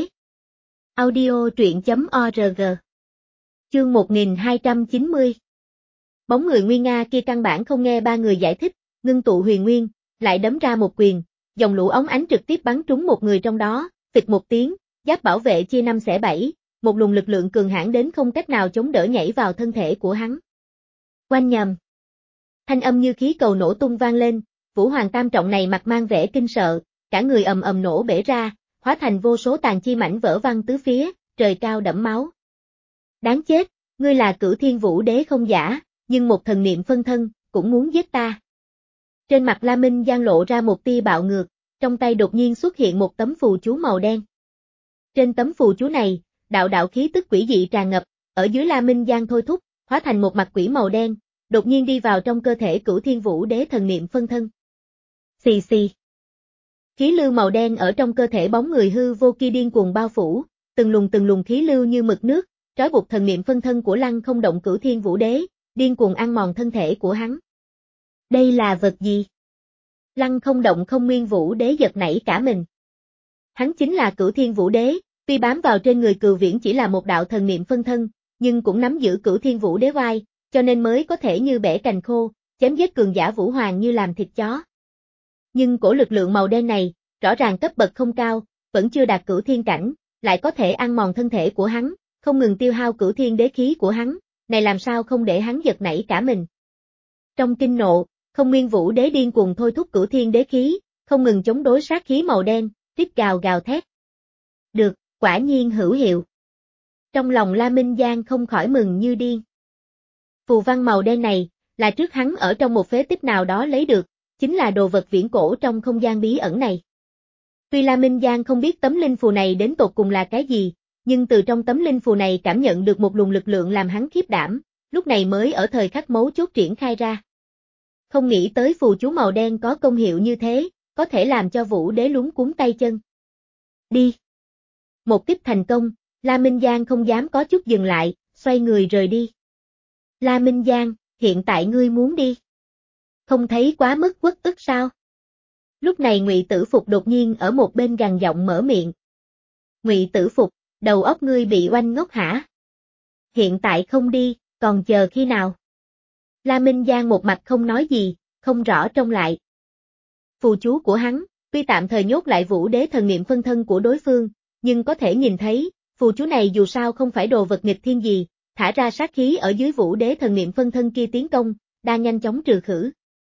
Audio truyện chấm org. Chương một nghìn hai trăm chín mươi. Bóng người nguy nga kia căn bản không nghe ba người giải thích, ngưng tụ huyền nguyên, lại đấm ra một quyền, dòng lũ óng ánh trực tiếp bắn trúng một người trong đó, phịch một tiếng, giáp bảo vệ chia năm xẻ bảy, một luồng lực lượng cường hãn đến không cách nào chống đỡ nhảy vào thân thể của hắn. Oanh nhầm. Thanh âm như khí cầu nổ tung vang lên, Vũ Hoàng tam trọng này mặt mang vẻ kinh sợ, cả người ầm ầm nổ bể ra, hóa thành vô số tàn chi mảnh vỡ văng tứ phía, trời cao đẫm máu. Đáng chết, ngươi là Cửu Thiên Vũ Đế không giả, nhưng một thần niệm phân thân, cũng muốn giết ta. Trên mặt La Minh Giang lộ ra một tia bạo ngược, trong tay đột nhiên xuất hiện một tấm phù chú màu đen. Trên tấm phù chú này, đạo đạo khí tức quỷ dị tràn ngập, ở dưới La Minh Giang thôi thúc, hóa thành một mặt quỷ màu đen, đột nhiên đi vào trong cơ thể Cửu Thiên Vũ Đế thần niệm phân thân. Xì xì. Khí lưu màu đen ở trong cơ thể bóng người hư vô kia điên cuồng bao phủ, từng luồng từng luồng khí lưu như mực nước, trói buộc thần niệm phân thân của Lăng Không Động Cửu Thiên Vũ Đế, điên cuồng ăn mòn thân thể của hắn. Đây là vật gì? Lăng Không Động Không Nguyên Vũ Đế giật nảy cả mình. Hắn chính là Cửu Thiên Vũ Đế, tuy bám vào trên người Cừu Viễn chỉ là một đạo thần niệm phân thân, nhưng cũng nắm giữ Cửu Thiên Vũ Đế oai, cho nên mới có thể như bẻ cành khô, chém giết cường giả Vũ Hoàng như làm thịt chó. Nhưng cổ lực lượng màu đen này, rõ ràng cấp bậc không cao, vẫn chưa đạt Cửu Thiên cảnh, lại có thể ăn mòn thân thể của hắn, không ngừng tiêu hao Cửu Thiên Đế khí của hắn, này làm sao không để hắn giật nảy cả mình. Trong kinh nộ, Không Nguyên Vũ Đế điên cuồng thôi thúc Cửu Thiên Đế khí, không ngừng chống đối sát khí màu đen, rít gào gào thét. Được, quả nhiên hữu hiệu. Trong lòng La Minh Giang không khỏi mừng như điên. Phù văn màu đen này, là trước hắn ở trong một phế tích nào đó lấy được, chính là đồ vật viễn cổ trong không gian bí ẩn này. Tuy La Minh Giang không biết tấm linh phù này đến tột cùng là cái gì, nhưng từ trong tấm linh phù này cảm nhận được một luồng lực lượng làm hắn khiếp đảm, lúc này mới ở thời khắc mấu chốt triển khai ra. Không nghĩ tới phù chú màu đen có công hiệu như thế, có thể làm cho Vũ Đế luống cuống tay chân. Đi. Một kích thành công, La Minh Giang không dám có chút dừng lại, xoay người rời đi. La Minh Giang, hiện tại ngươi muốn đi. Không thấy quá mức uất ức sao? Lúc này Ngụy Tử Phục đột nhiên ở một bên gằn giọng mở miệng. Ngụy Tử Phục, đầu óc ngươi bị oanh ngốc hả? Hiện tại không đi, còn chờ khi nào? La Minh Giang một mạch không nói gì, không rõ trông lại. Phù chú của hắn, tuy tạm thời nhốt lại Vũ Đế thần niệm phân thân của đối phương, nhưng có thể nhìn thấy, phù chú này dù sao không phải đồ vật nghịch thiên gì, thả ra sát khí ở dưới Vũ Đế thần niệm phân thân kia tiến công, đang nhanh chóng trừ khử.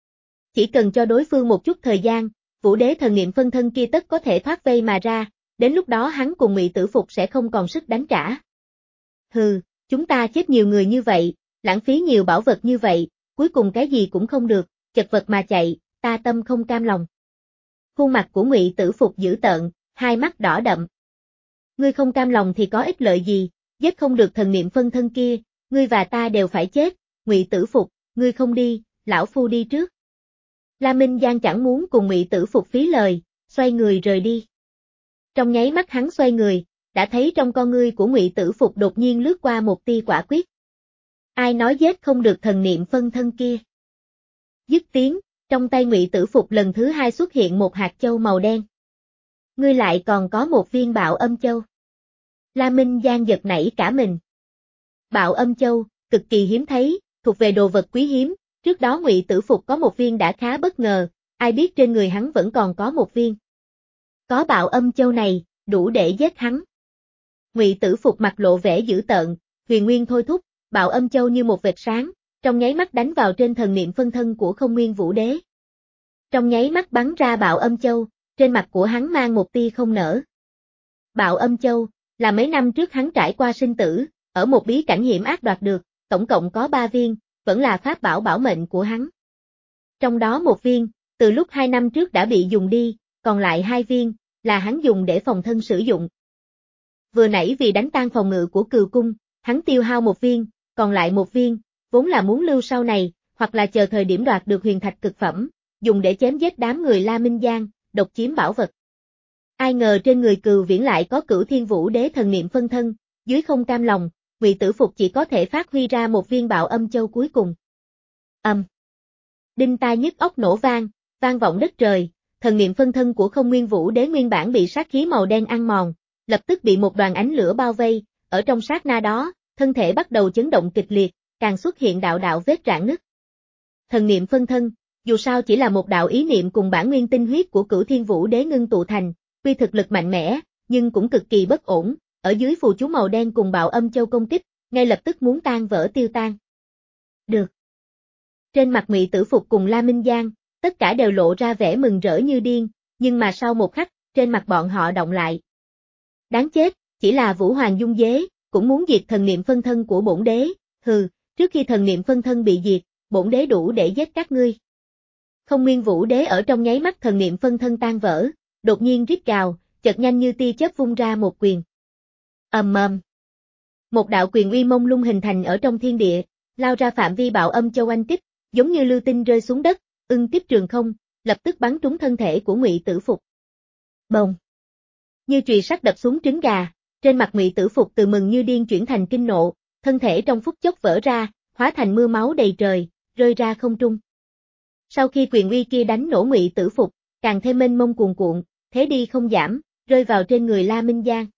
Chỉ cần cho đối phương một chút thời gian, Vũ Đế thần niệm phân thân kia tất có thể thoát vây mà ra, đến lúc đó hắn cùng Ngụy Tử Phục sẽ không còn sức đánh trả. Hừ, chúng ta chết nhiều người như vậy, lãng phí nhiều bảo vật như vậy, cuối cùng cái gì cũng không được, chật vật mà chạy, ta tâm không cam lòng. Khuôn mặt của Ngụy Tử Phục dữ tợn, hai mắt đỏ đậm. Ngươi không cam lòng thì có ích lợi gì, giết không được thần niệm phân thân kia, ngươi và ta đều phải chết, Ngụy Tử Phục, ngươi không đi, lão phu đi trước. La Minh Giang chẳng muốn cùng Ngụy Tử Phục phí lời, xoay người rời đi. Trong nháy mắt hắn xoay người, đã thấy trong con ngươi của Ngụy Tử Phục đột nhiên lướt qua một tia quả quyết. Ai nói giết không được thần niệm phân thân kia? Dứt tiếng, trong tay Ngụy Tử Phục lần thứ hai xuất hiện một hạt châu màu đen. Ngươi lại còn có một viên bạo âm châu. La Minh Giang giật nảy cả mình. Bạo âm châu, cực kỳ hiếm thấy, thuộc về đồ vật quý hiếm, trước đó Ngụy Tử Phục có một viên đã khá bất ngờ, ai biết trên người hắn vẫn còn có một viên. Có bạo âm châu này, đủ để giết hắn. Ngụy Tử Phục mặt lộ vẻ dữ tợn, huyền nguyên thôi thúc, bạo âm châu như một vệt sáng, trong nháy mắt đánh vào trên thần niệm phân thân của Không Nguyên Vũ Đế. Trong nháy mắt bắn ra bạo âm châu, trên mặt của hắn mang một tia không nở. Bạo âm châu, là mấy năm trước hắn trải qua sinh tử, ở một bí cảnh hiểm ác đoạt được, tổng cộng có ba viên, vẫn là pháp bảo bảo mệnh của hắn. Trong đó một viên, từ lúc hai năm trước đã bị dùng đi, còn lại hai viên, là hắn dùng để phòng thân sử dụng. Vừa nãy vì đánh tan phòng ngự của Cừu Cung, hắn tiêu hao một viên, còn lại một viên, vốn là muốn lưu sau này, hoặc là chờ thời điểm đoạt được huyền thạch cực phẩm, dùng để chém giết đám người La Minh Giang, độc chiếm bảo vật. Ai ngờ trên người Cừu Viễn lại có Cửu Thiên Vũ Đế thần niệm phân thân, dưới không cam lòng, Ngụy Tử Phục chỉ có thể phát huy ra một viên bạo âm châu cuối cùng. Âm. Đinh tai nhức óc nổ vang, vang vọng đất trời, thần niệm phân thân của Không Nguyên Vũ Đế nguyên bản bị sát khí màu đen ăn mòn, lập tức bị một đoàn ánh lửa bao vây, ở trong sát na đó, thân thể bắt đầu chấn động kịch liệt, càng xuất hiện đạo đạo vết rạn nứt. Thần niệm phân thân, dù sao chỉ là một đạo ý niệm cùng bản nguyên tinh huyết của Cửu Thiên Vũ Đế ngưng tụ thành, tuy thực lực mạnh mẽ, nhưng cũng cực kỳ bất ổn, ở dưới phù chú màu đen cùng bạo âm châu công kích, ngay lập tức muốn tan vỡ tiêu tan. Được. Trên mặt Ngụy Tử Phục cùng La Minh Giang, tất cả đều lộ ra vẻ mừng rỡ như điên, nhưng mà sau một khắc, trên mặt bọn họ động lại. Đáng chết, chỉ là Vũ Hoàng Dung Dế, cũng muốn diệt thần niệm phân thân của bổn đế, hừ, trước khi thần niệm phân thân bị diệt, bổn đế đủ để giết các ngươi. Không Nguyên Vũ Đế ở trong nháy mắt thần niệm phân thân tan vỡ, đột nhiên rít gào, chợt nhanh như tia chớp vung ra một quyền. Ầm ầm. Một đạo quyền uy mông lung hình thành ở trong thiên địa, lao ra phạm vi bạo âm châu anh kích, giống như lưu tinh rơi xuống đất, ưng tiếp trường không, lập tức bắn trúng thân thể của Ngụy Tử Phục. Bồng. Như chùy sắt đập xuống trứng gà, trên mặt Ngụy Tử Phục từ mừng như điên chuyển thành kinh nộ, thân thể trong phút chốc vỡ ra, hóa thành mưa máu đầy trời, rơi ra không trung. Sau khi quyền uy kia đánh nổ Ngụy Tử Phục, càng thêm mênh mông cuồn cuộn, thế đi không giảm, rơi vào trên người La Minh Giang.